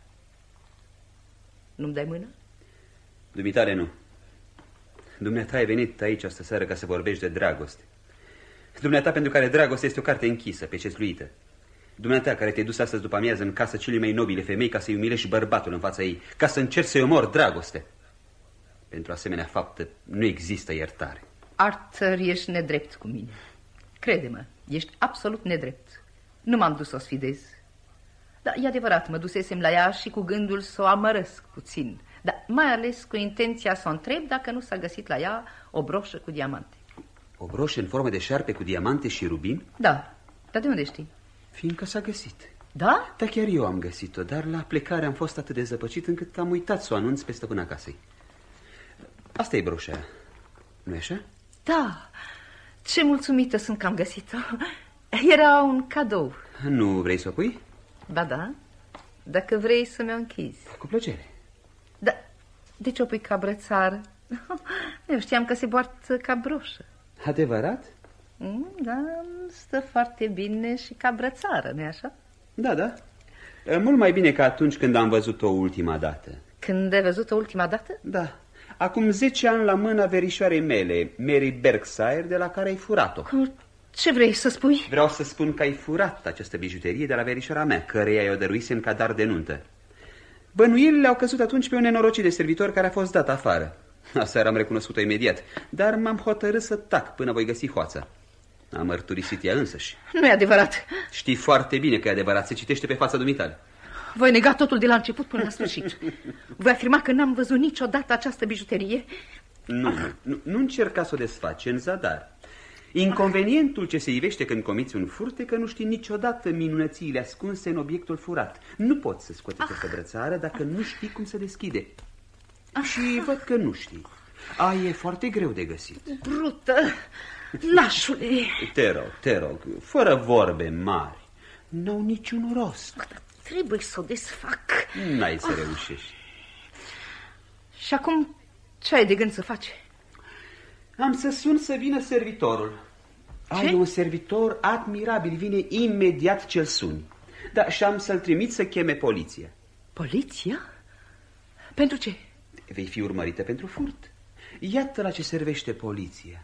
Nu-mi dai mână? Dumitale, nu. Dumneata ai venit aici astă seară ca să vorbești de dragoste. Dumneata pentru care dragoste este o carte închisă, pecetluită. Dumneata care te-ai dus astăzi după amiază în casă celei mai nobile femei ca să-i umilești bărbatul în fața ei, ca să încerci să-i omori dragoste. Pentru asemenea faptă nu există iertare. Arthur, ești nedrept cu mine. Crede-mă, ești absolut nedrept. Nu m-am dus să o sfidez. Dar e adevărat, mă dusesem la ea și cu gândul să o amărăsc puțin, dar mai ales cu intenția să o întreb dacă nu s-a găsit la ea o broșă cu diamante. O broșă în formă de șarpe cu diamante și rubin? Da, dar de unde știi? Fiindcă s-a găsit. Da? Da, chiar eu am găsit-o, dar la plecare am fost atât de zăpăcit încât am uitat să o anunț pe stăpâna casei. Asta e broșa, nu-i așa? Da, ce mulțumită sunt că am găsit-o. Era un cadou. Nu vrei să o pui? Ba da, dacă vrei să mi-o închizi. Cu plăcere. Da, de ce o pui ca brățară? Eu știam că se poartă ca broșă. Adevărat? Da, stă foarte bine și ca brățară, nu-i așa? Da, da. Mult mai bine ca atunci când am văzut-o ultima dată. Când ai văzut-o ultima dată? Da. Acum 10 ani la mâna verișoarei mele, Mary Berkshire, de la care ai furat-o. Ce vrei să spui? Vreau să spun că ai furat această bijuterie de la verișoara mea, căreia i-o dăruisem ca dar de nuntă. Bănuielile au căzut atunci pe un nenorocit de servitor care a fost dat afară. Aseară am recunoscut-o imediat, dar m-am hotărât să tac până voi găsi hoața. A mărturisit ea însăși. Nu e adevărat. Știi foarte bine că e adevărat, se citește pe fața dumitale. Voi nega totul de la început până la sfârșit. Voi afirma că n-am văzut niciodată această bijuterie. Nu încerca să o desfaci în zadar. Inconvenientul ce se ivește când comiți un furt e că nu știi niciodată minunățiile ascunse în obiectul furat. Nu poți să scoți această brățară dacă nu știi cum se deschide. Și văd că nu știi. E foarte greu de găsit. Brută, lașule. Te rog, fără vorbe mari. N-au niciun rost. Dar trebuie să o desfac. N-ai să reușești. Și acum ce ai de gând să faci? Am să sun să vină servitorul. Ai un servitor admirabil, vine imediat ce-l suni. Da, și am să-l trimit să cheme poliția. Poliția? Pentru ce? Vei fi urmărită pentru furt. Iată la ce servește poliția.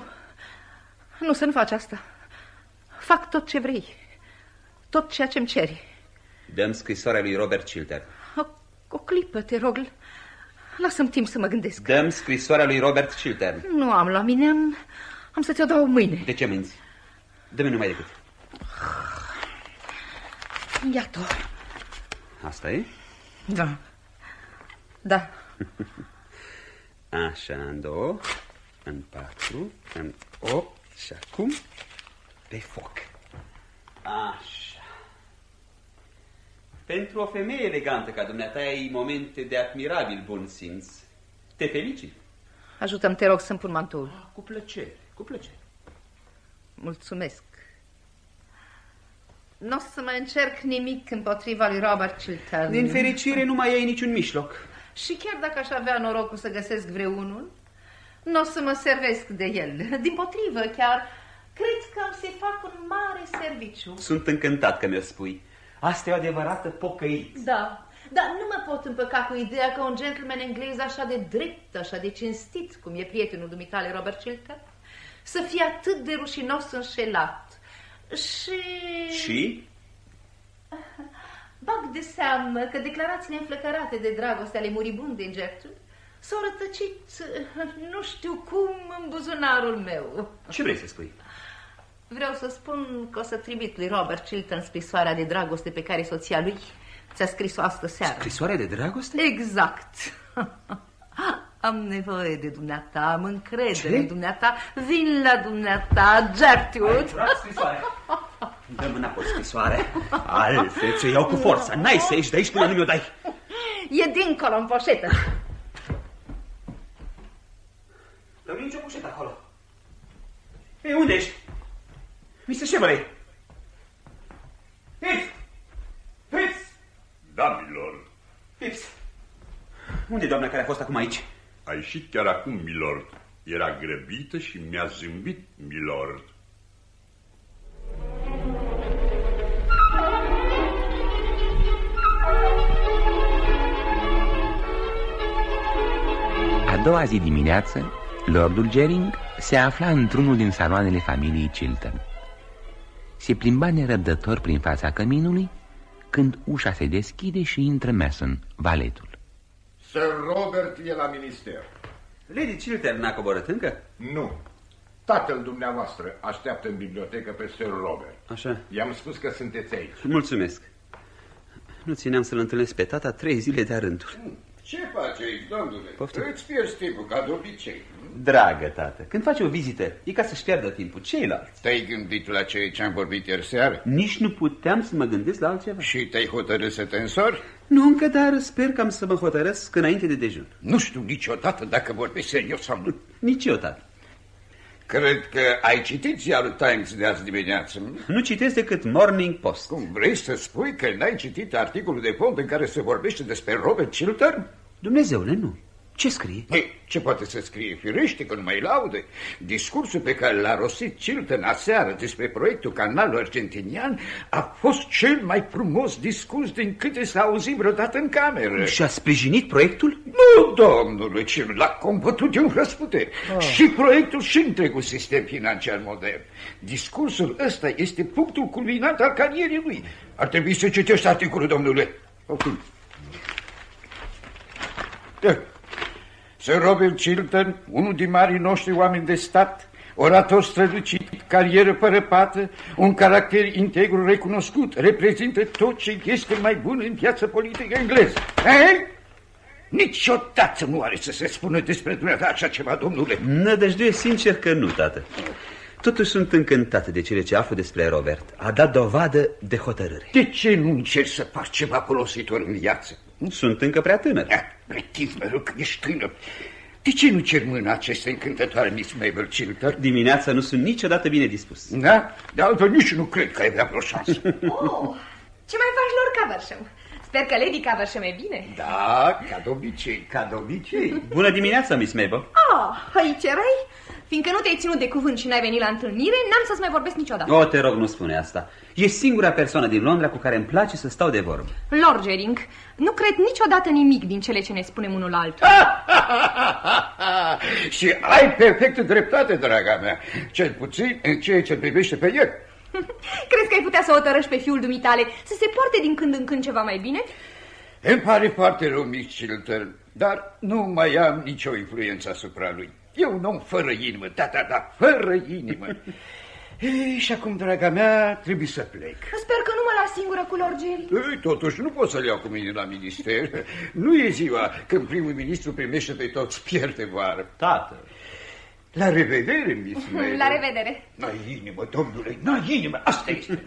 Nu, să nu faci asta. Fac tot ce vrei. Tot ceea ce-mi ceri. Dăm scrisoarea lui Robert Chiltern. O clipă, te rog. Lasă-mi timp să mă gândesc. Dăm scrisoarea lui Robert Chiltern. Nu am la mine, am să ți-o dau mâine. De ce minți? Dă-mi numai decât. Iată-o. Asta e? Da. Așa, în 2, în 4, în 8 și acum pe foc. Așa. Pentru o femeie elegantă ca dumneata ai momente de admirabil bun simț. Te felicit. Ajută-mi, te rog, să-mi pun mantoul. Cu plăcere, cu plăcere. Mulțumesc. Nu o să mai încerc nimic împotriva lui Robert Chiltern. Din fericire nu mai ai niciun mijloc. Și chiar dacă aș avea norocul să găsesc vreunul, nu o să mă servesc de el. Dimpotrivă, chiar cred că am să-i fac un mare serviciu. Sunt încântat că mi-o spui. Asta e o adevărată pocăiță. Da, dar nu mă pot împăca cu ideea că un gentleman englez așa de drept, așa de cinstit, cum e prietenul dumitale Robert Chiltern, să fie atât de rușinos înșelat. Și? Bag de seamă că declarațiile înflăcărate de dragoste ale muribundei Gertrude s-au rătăcit, nu știu cum, în buzunarul meu. Ce vrei să spui? Vreau să spun că o să trimit lui Robert Chiltern scrisoarea de dragoste pe care soția lui ți-a scris-o astă seară. Scrisoarea de dragoste? Exact. Am nevoie de dumneata, am încredere în dumneata, vin la dumneata, Gertrude. Ai furat scrisoarea. Dă-mi înapoi scrisoarea. Altfel ți-o iau cu forța. N-ai să ieși de aici până nu mi-o dai. E dincolo, în poșetă. Dă-mi nicio poșetă acolo. Ei, unde ești? Mr. Chevrolet. Pips! Da, milord. Pips, unde e doamna care a fost acum aici? A ieșit chiar acum, milord. Era grăbită și mi-a zâmbit, milord. doua zi dimineață, Lordul Gering se afla într-unul din saloanele familiei Chiltern. Se plimba nerăbdător prin fața căminului când ușa se deschide și intră Mason, valetul. Sir Robert e la minister. Lady Chiltern n-a coborât încă? Nu. Tatăl dumneavoastră așteaptă în bibliotecă pe Sir Robert. Așa. I-am spus că sunteți aici. Mulțumesc. Nu țineam să-l întâlnesc pe tata 3 zile de-a rândul. Ce faci aici, domnule? Poftim. Îți pierzi timpul, ca de obicei. Dragă tată, când faci o vizită, e ca să-și pierdă timpul. Ceilalți. Te-ai gândit la ce-am vorbit ieri seară? Nici nu puteam să mă gândesc la altceva. Și te-ai hotărât să te însori? Nu încă, dar sper că am să mă hotărăsc înainte de dejun. Nu știu niciodată dacă vorbești serios sau nu. Nici eu, tată. Cred că ai citit ziarul Times de azi dimineață. Nu citesc decât Morning Post. Cum vrei să spui că n-ai citit articolul de fond în care se vorbește despre Robert Chiltern? Dumnezeule, nu. Ce scrie? Ei, ce poate să scrie? Firește că nu mai laude. Discursul pe care l-a rostit Chiltern aseară despre proiectul canalului argentinian a fost cel mai frumos discurs din câte s-a auzit vreodată în cameră. Și a sprijinit proiectul? Nu, domnule, ci l-a combătut de un răsputeri. Și proiectul și întregul sistem financiar modern. Discursul ăsta este punctul culminant al carierei lui. Ar trebui să citești articolul, domnule. Okay. Sir Robert Chiltern, unul din marii noștri oameni de stat, orator strălucit, carieră părăpată, un caracter integru recunoscut, reprezintă tot ce este mai bun în viața politică engleză. Niciodată nu are să se spună despre dumneata așa ceva, domnule. Nădăjduie sincer că nu, tată. Totuși sunt încântat de cele ce aflu despre Robert. A dat dovadă de hotărâre. De ce nu încerci să faci ceva folositor în viață? Sunt încă prea tânăr. Pretiv mereu că ești tânăr. De ce nu cer mâna aceste încântătoare Miss Mabel Chiltern? Dimineața nu sunt niciodată bine dispus. Da? De altfel nici nu cred că ai avea vreo șansă. Oh, ce mai faci, Lord Caversham? Sper că Lady Caversham e bine. Da, ca de obicei, ca de obicei. Bună dimineața, Miss Mabel. Aici erai? Fiindcă nu te-ai ținut de cuvânt și n-ai venit la întâlnire, n-am să-ți mai vorbesc niciodată. O, te rog, nu spune asta. E singura persoană din Londra cu care îmi place să stau de vorbă. Lord Gering, nu cred niciodată nimic din cele ce ne spunem unul altul. Și ai perfectă dreptate, draga mea. Cel puțin în ceea ce privește pe el. Crezi că ai putea să o tărăși pe fiul dumitale să se poarte din când în când ceva mai bine? Îmi pare foarte rău, Miss Chiltern, dar nu mai am nicio influență asupra lui. E un om fără inimă, da, fără inimă. Și acum, draga mea, trebuie să plec. Sper că nu mă las singură cu Lord Gering. Totuși nu pot să-l iau cu mine la minister. Nu e ziua când primul ministru primește pe toți pierd de vară. Tată. La revedere, Miss Mabel. La revedere. N-ai inimă, domnule, n-ai inimă, asta este.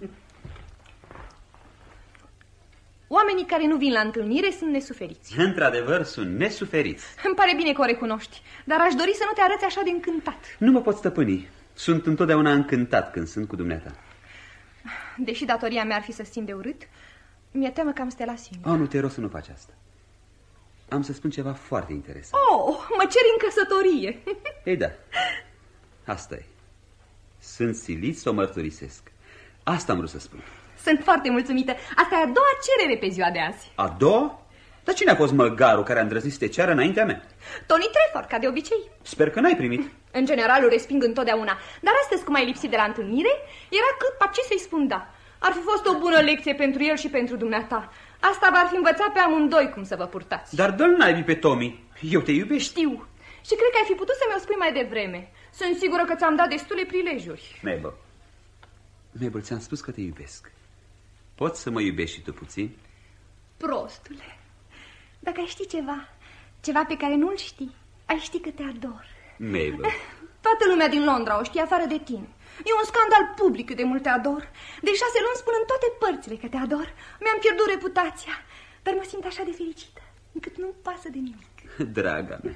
Oamenii care nu vin la întâlnire sunt nesuferiți. Într-adevăr, sunt nesuferiți. Îmi pare bine că o recunoști, dar aș dori să nu te arăți așa de încântat. Nu mă pot stăpâni. Sunt întotdeauna încântat când sunt cu dumneata. Deși datoria mea ar fi să simt de urât, mi-e teamă că am să te las singur. Nu te rog să nu faci asta. Am să spun ceva foarte interesant. Mă ceri în căsătorie. Ei da, asta e. Sunt silit să o mărturisesc. Asta am vrut să spun. Sunt foarte mulțumită. Asta e a doua cerere pe ziua de azi. A doua? Dar cine a fost măgarul care a îndrăznit să te ceară înaintea mea? Tony Trefort, ca de obicei. Sper că n-ai primit. În general îl resping întotdeauna. Dar astăzi, cum ai lipsit de la întâlnire, era cât pace să-i spun da. Ar fi fost o bună lecție pentru el și pentru dumneata. Asta v-ar fi învățat pe amândoi cum să vă purtați. Dar dă-l naibii pe Tommy. Eu te iubesc. Știu. Și cred că ai fi putut să mi-o spui mai devreme. Sunt sigură că ți-am dat destule prilejuri. Mabel, ți-am spus că te iubesc. Poți să mă iubești și tu puțin? Prostule, dacă ai ști ceva pe care nu-l știi, ai ști că te ador. Mabel. Toată lumea din Londra o știe afară de tine. E un scandal public cât de mult te ador. De 6 luni spun în toate părțile că te ador. Mi-am pierdut reputația, dar mă simt așa de fericită, încât nu-mi pasă de nimic. Draga mea.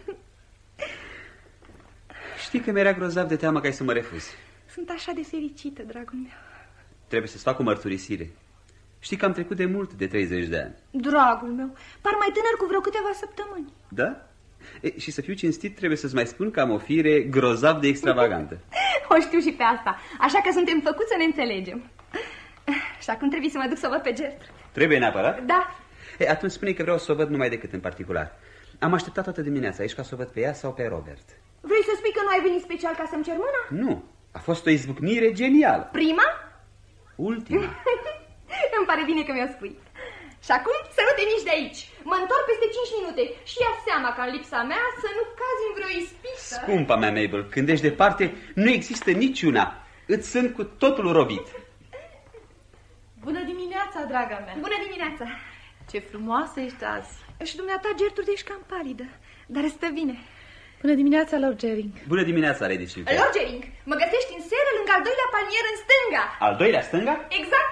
Știi că mi-era grozav de teamă că ai să mă refuzi. Sunt așa de fericită, dragul meu. Trebuie să-ți fac o mărturisire. Știi că am trecut de mult de 30 de ani. Dragul meu, par mai tânăr cu vreo câteva săptămâni. Da? Și să fiu cinstit, trebuie să-ți mai spun că am o fire grozav de extravagantă. O știu și pe asta, așa că suntem făcuți să ne înțelegem. Și acum trebuie să mă duc să o văd pe Gertrude. Trebuie neapărat? Da. Atunci spune că vreau să o văd numai decât în particular. Am așteptat toată dimineața aici ca să o văd pe ea sau pe Robert. Vrei să spui că nu ai venit special ca să-mi cer mâna? Nu, a fost o izbucnire genială. Prima? Ultima. Îmi pare bine că mi-o spui. Și acum să nu te miști de aici. Mă întorc peste 5 minute și ia seama ca în lipsa mea să nu cazi în vreo ispită. Scumpa mea, Mabel, când ești departe, nu există niciuna. Îți sunt cu totul robit. Bună dimineața, draga mea. Bună dimineața. Ce frumoasă ești azi. Și dumneata, Gertrude, ești cam palidă, dar stă bine. Bună dimineața, Lord Gering. Bună dimineața, Lady Chiltern. Lord Gering, mă găsești în seră lângă al doilea palmier în stânga. Al doilea stânga? Exact.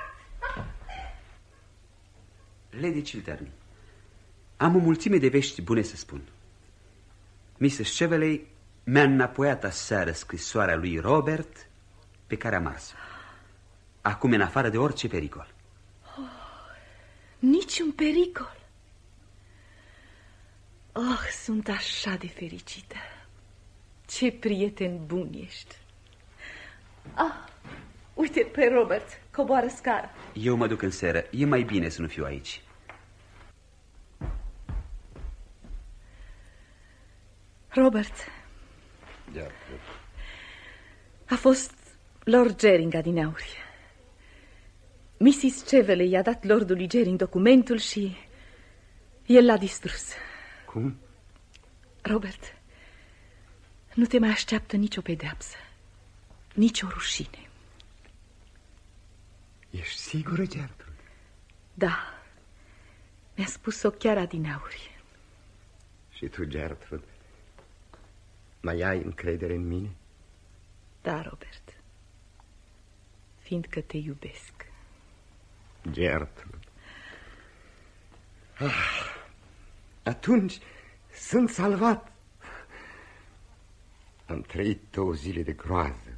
Lady Chiltern, am o mulțime de vești bune să spun. Mrs. Cheveley mi-a înapoiat aseară scrisoarea lui Robert pe care am ars-o. Acum în afară de orice pericol. Niciun pericol. Oh, sunt așa de fericită. Ce prieten bun ești. Ah, uite pe Robert, coboară scara. Eu mă duc în seră, e mai bine să nu fiu aici. Robert, a fost Lord Gering adineauri. Mrs. Cheveley i-a dat lordului Gering documentul și el l-a distrus. Cum? Robert, nu te mai așteaptă nicio pedeapsă, nicio rușine. Ești sigură, Gertrude? Da, mi-a spus-o chiar adineauri. Și tu, Gertrude, mai ai încredere în mine? Da, Robert, fiindcă te iubesc. Gertrude. Atunci sunt salvat. Am trăit 2 zile de groază.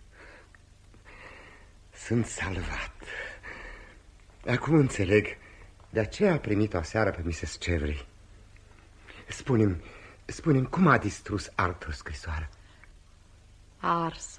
Sunt salvat. Acum înțeleg. De aceea a primit-o aseară pe Mrs. Cheveley. Spune-mi cum a distrus Arthur scrisoarea? A ars-o.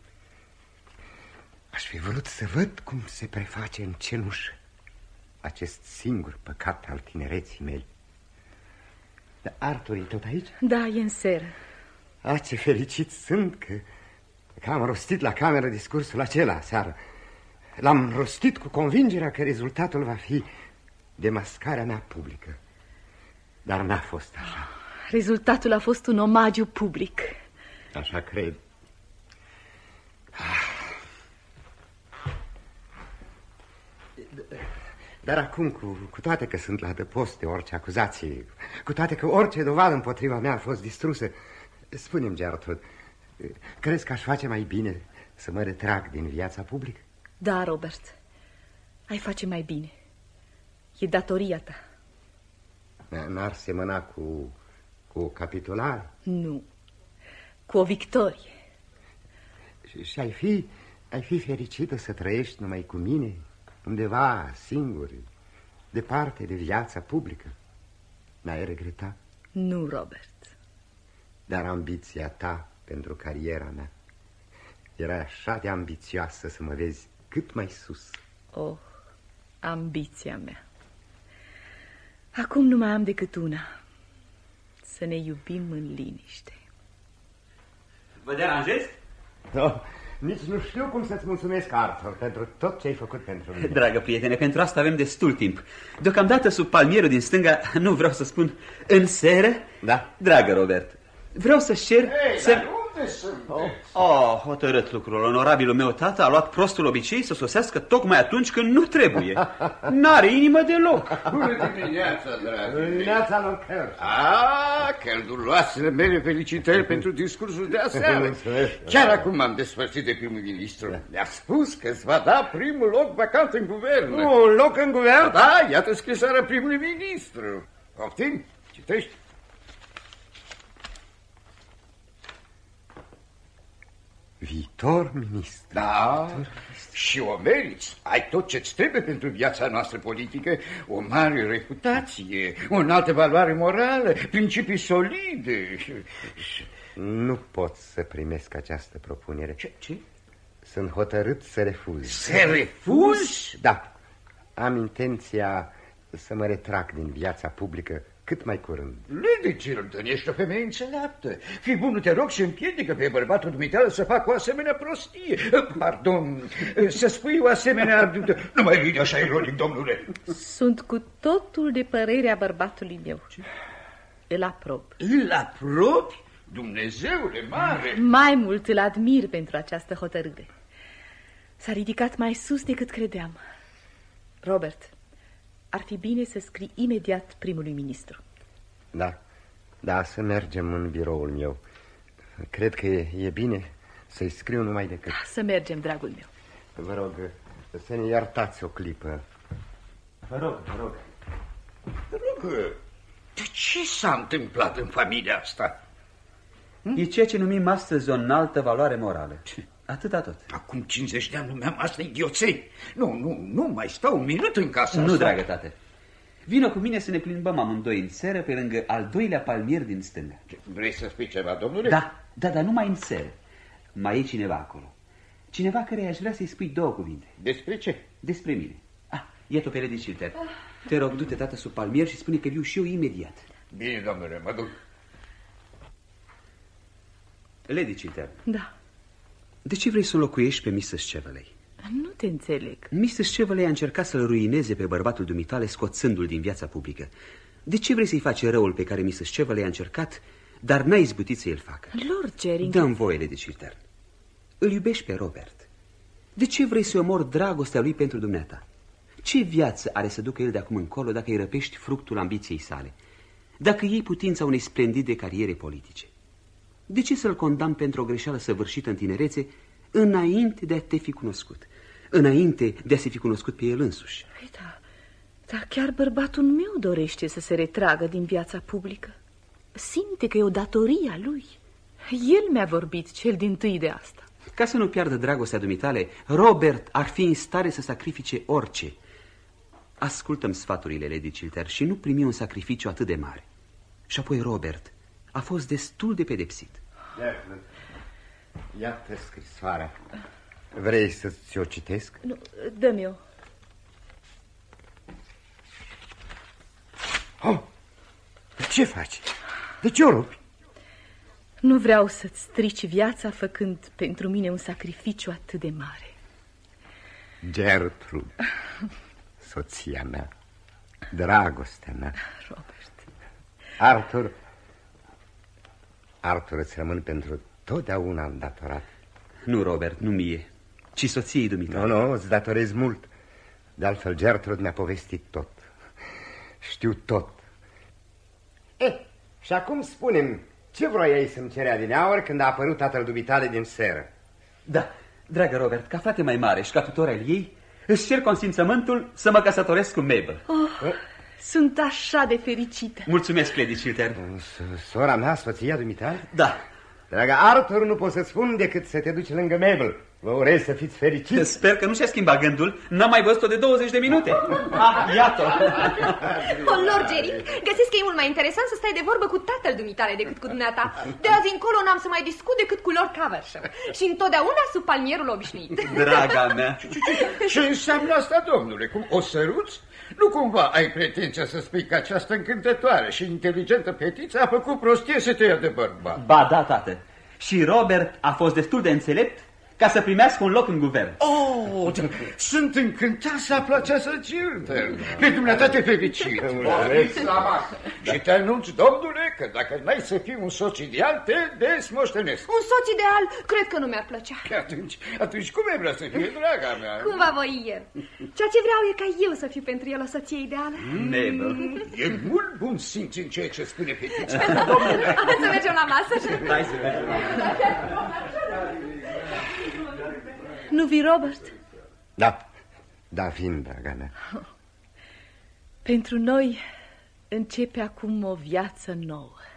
Aș fi vrut să văd cum se preface în cenușă acest singur păcat al tinereții mele. Dar Arthur e tot aici? Da, e în seră. Ce fericit sunt că am rostit la cameră discursul acela seară. L-am rostit cu convingerea că rezultatul va fi demascarea mea publică. Dar n-a fost așa. Rezultatul a fost un omagiu public. Așa cred. Dar acum, cu toate că sunt la adăpost de orice acuzație, cu toate că orice dovadă împotriva mea a fost distrusă, spune-mi, Gertrude, crezi că aș face mai bine să mă retrag din viața publică? Da, Robert, ai face mai bine. E datoria ta. N-ar semăna cu o capitulare? Nu, cu o victorie. Și ai fi fericită să trăiești numai cu mine, undeva singur, departe de viața publică? N-ai regretat? Nu, Robert. Dar ambiția ta pentru cariera mea era așa de ambițioasă să mă vezi cât mai sus. Oh, ambiția mea. Acum nu mai am decât una. Să ne iubim în liniște. Vă deranjez? No, nici nu știu cum să-ți mulțumesc, Arthur, pentru tot ce ai făcut pentru mine. Dragă prietene, pentru asta avem destul timp. Deocamdată sub palmierul din stânga, nu vreau să spun în seră. Da. Dragă Robert, vreau să cer să... Unde sunteți? Hotărât lucrul. Onorabilul meu tată a luat prostul obicei să sosească tocmai atunci când nu trebuie. N-are inimă deloc. Bună dimineața, dragă. Bună dimineața, Lord Kerr. Călduroasele mele felicitări pentru discursul de aseară. Chiar acum m-am despărțit de primul ministru. Mi-a spus că îți va da primul loc vacant în guvern. Un loc în guvern? Da, iată scrisoarea primului ministru. Poftim, citești. Viitor ministru. Da, și o meriți. Ai tot ce-ți trebuie pentru viața noastră politică. O mare reputație, o înaltă valoare morală, principii solide. Nu pot să primesc această propunere. Ce? Sunt hotărât să refuz. Să refuzi? Da. Am intenția să mă retrag din viața publică cât mai curând. Lady Chilton, ești o femeie înțeleaptă. Fii bună, te rog, și împiedică pe bărbatul dumitale să facă o asemenea prostie. Pardon, să spui o asemenea... Nu mai vine așa ironic, domnule. Sunt cu totul de părerea bărbatului meu. Îl aprob. Îl aprobi? Dumnezeule mare! Mai mult îl admir pentru această hotărâre. S-a ridicat mai sus decât credeam. Robert, ar fi bine să scrii imediat primului ministru. Da, să mergem în biroul meu. Cred că e bine să-i scriu numai decât... Să mergem, dragul meu. Vă rog să ne iertați o clipă. Vă rog. De ce s-a întâmplat în familia asta? E ceea ce numim astăzi o înaltă valoare morală. Atâta tot. Acum 50 de ani numeam asta idioței. Nu mai stau un minut în casa asta. Nu, dragă tată. Vino cu mine să ne plimbăm amândoi în seră pe lângă al doilea palmier din stânga. Vrei să spui ceva, domnule? Da, dar numai în seră. Mai e cineva acolo. Cineva care aș vrea să-i spui 2 cuvinte. Despre ce? Despre mine. Iată pe Lady Chilton. Te rog, du-te, tată, sub palmier și spune că viu și eu imediat. Bine, domnule, mă duc. Lady Chilton. Da. De ce vrei să înlocuiești pe Mrs. Cheveley? Nu te înțeleg. Mrs. Cheveley a încercat să-l ruineze pe bărbatul dumitale, scoțându-l din viața publică. De ce vrei să-i faci răul pe care Mrs. Cheveley a încercat, dar n-a izbutit să-l facă? Lord Gering... Dă-mi voie, Lady Chilton. Îl iubești pe Robert. De ce vrei să-i omori dragostea lui pentru dumneata? Ce viață are să ducă el de acum încolo dacă îi răpești fructul ambiției sale? Dacă iei putința unei splendide cariere politice? De ce să-l condamn pentru o greșeală săvârșită în tinerețe înainte de a te fi cunoscut? Înainte de a se fi cunoscut pe el însuși? Păi da, chiar bărbatul meu dorește să se retragă din viața publică. Simte că e o datorie a lui. El mi-a vorbit cel dintâi de asta. Ca să nu piardă dragostea dumitale, Robert ar fi în stare să sacrifice orice. Ascultăm sfaturile, Lady Chilton, și nu primi un sacrificiu atât de mare. Și apoi Robert a fost destul de pedepsit. Iată scrisoarea. Vrei să ți-o citesc? Nu, dă-mi eu. Ce faci? De ce o rupi? Nu vreau să-ți strici viața făcând pentru mine un sacrificiu atât de mare. Gertrude, soția mea, dragostea mea. Robert. Arthur, îți rămân pentru totdeauna îndatorat. Nu, Robert, nu mie, ci soției dumitale. Nu, îți datorez mult. De altfel, Gertrude mi-a povestit tot. Știu tot. Și acum spune-mi, ce vroiai să-mi cere adineauri când a apărut tatăl dumitale din seră? Da, dragă Robert, ca frate mai mare și ca tutor al ei, îți cer consimțământul să mă căsătoresc cu Mabel. Sunt așa de fericită. Mulțumesc, Lady Chilton. Sora mea, soția dumitale? Da. Dragă Arthur, nu pot să-ți spun decât să te duci lângă Mabel. Vă urez să fiți fericiți. Sper că nu și-a schimbat gândul. N-am mai văzut-o de 20 de minute. Iată. Lord Gering, găsesc că e mult mai interesant să stai de vorbă cu tatăl dumitale decât cu dumneata. De azi încolo n-am să mai discut decât cu Lord Caversham. Și întotdeauna sub palmierul obișnuit. Draga mea. Ce înseamnă asta, domnule? Cum o săruți? Nu cumva ai pretenția să spui că această încântătoare și inteligentă fetiță a făcut prostie să te ia de bărbat? Ba da, tată. Și Robert a fost destul de înțelept ca să primească un loc în guvern. Sunt încântat să aflu această Chilton. Pe dumneata te felicit. Și te anunț, domnule, că dacă n-ai să fii un soț ideal, te desmoștenesc. Un soț ideal? Cred că nu mi-ar plăcea. Atunci cum ai vrea să fie, draga mea? Cum va voi el? Ceea ce vreau e ca eu să fiu pentru el o soție ideală. Mabel. E mult bun simț în ceea ce spune fetița. Să mergem la masă. Hai să mergem la masă. Nu vii, Robert? Da, vin, draga mea. Pentru noi începe acum o viață nouă.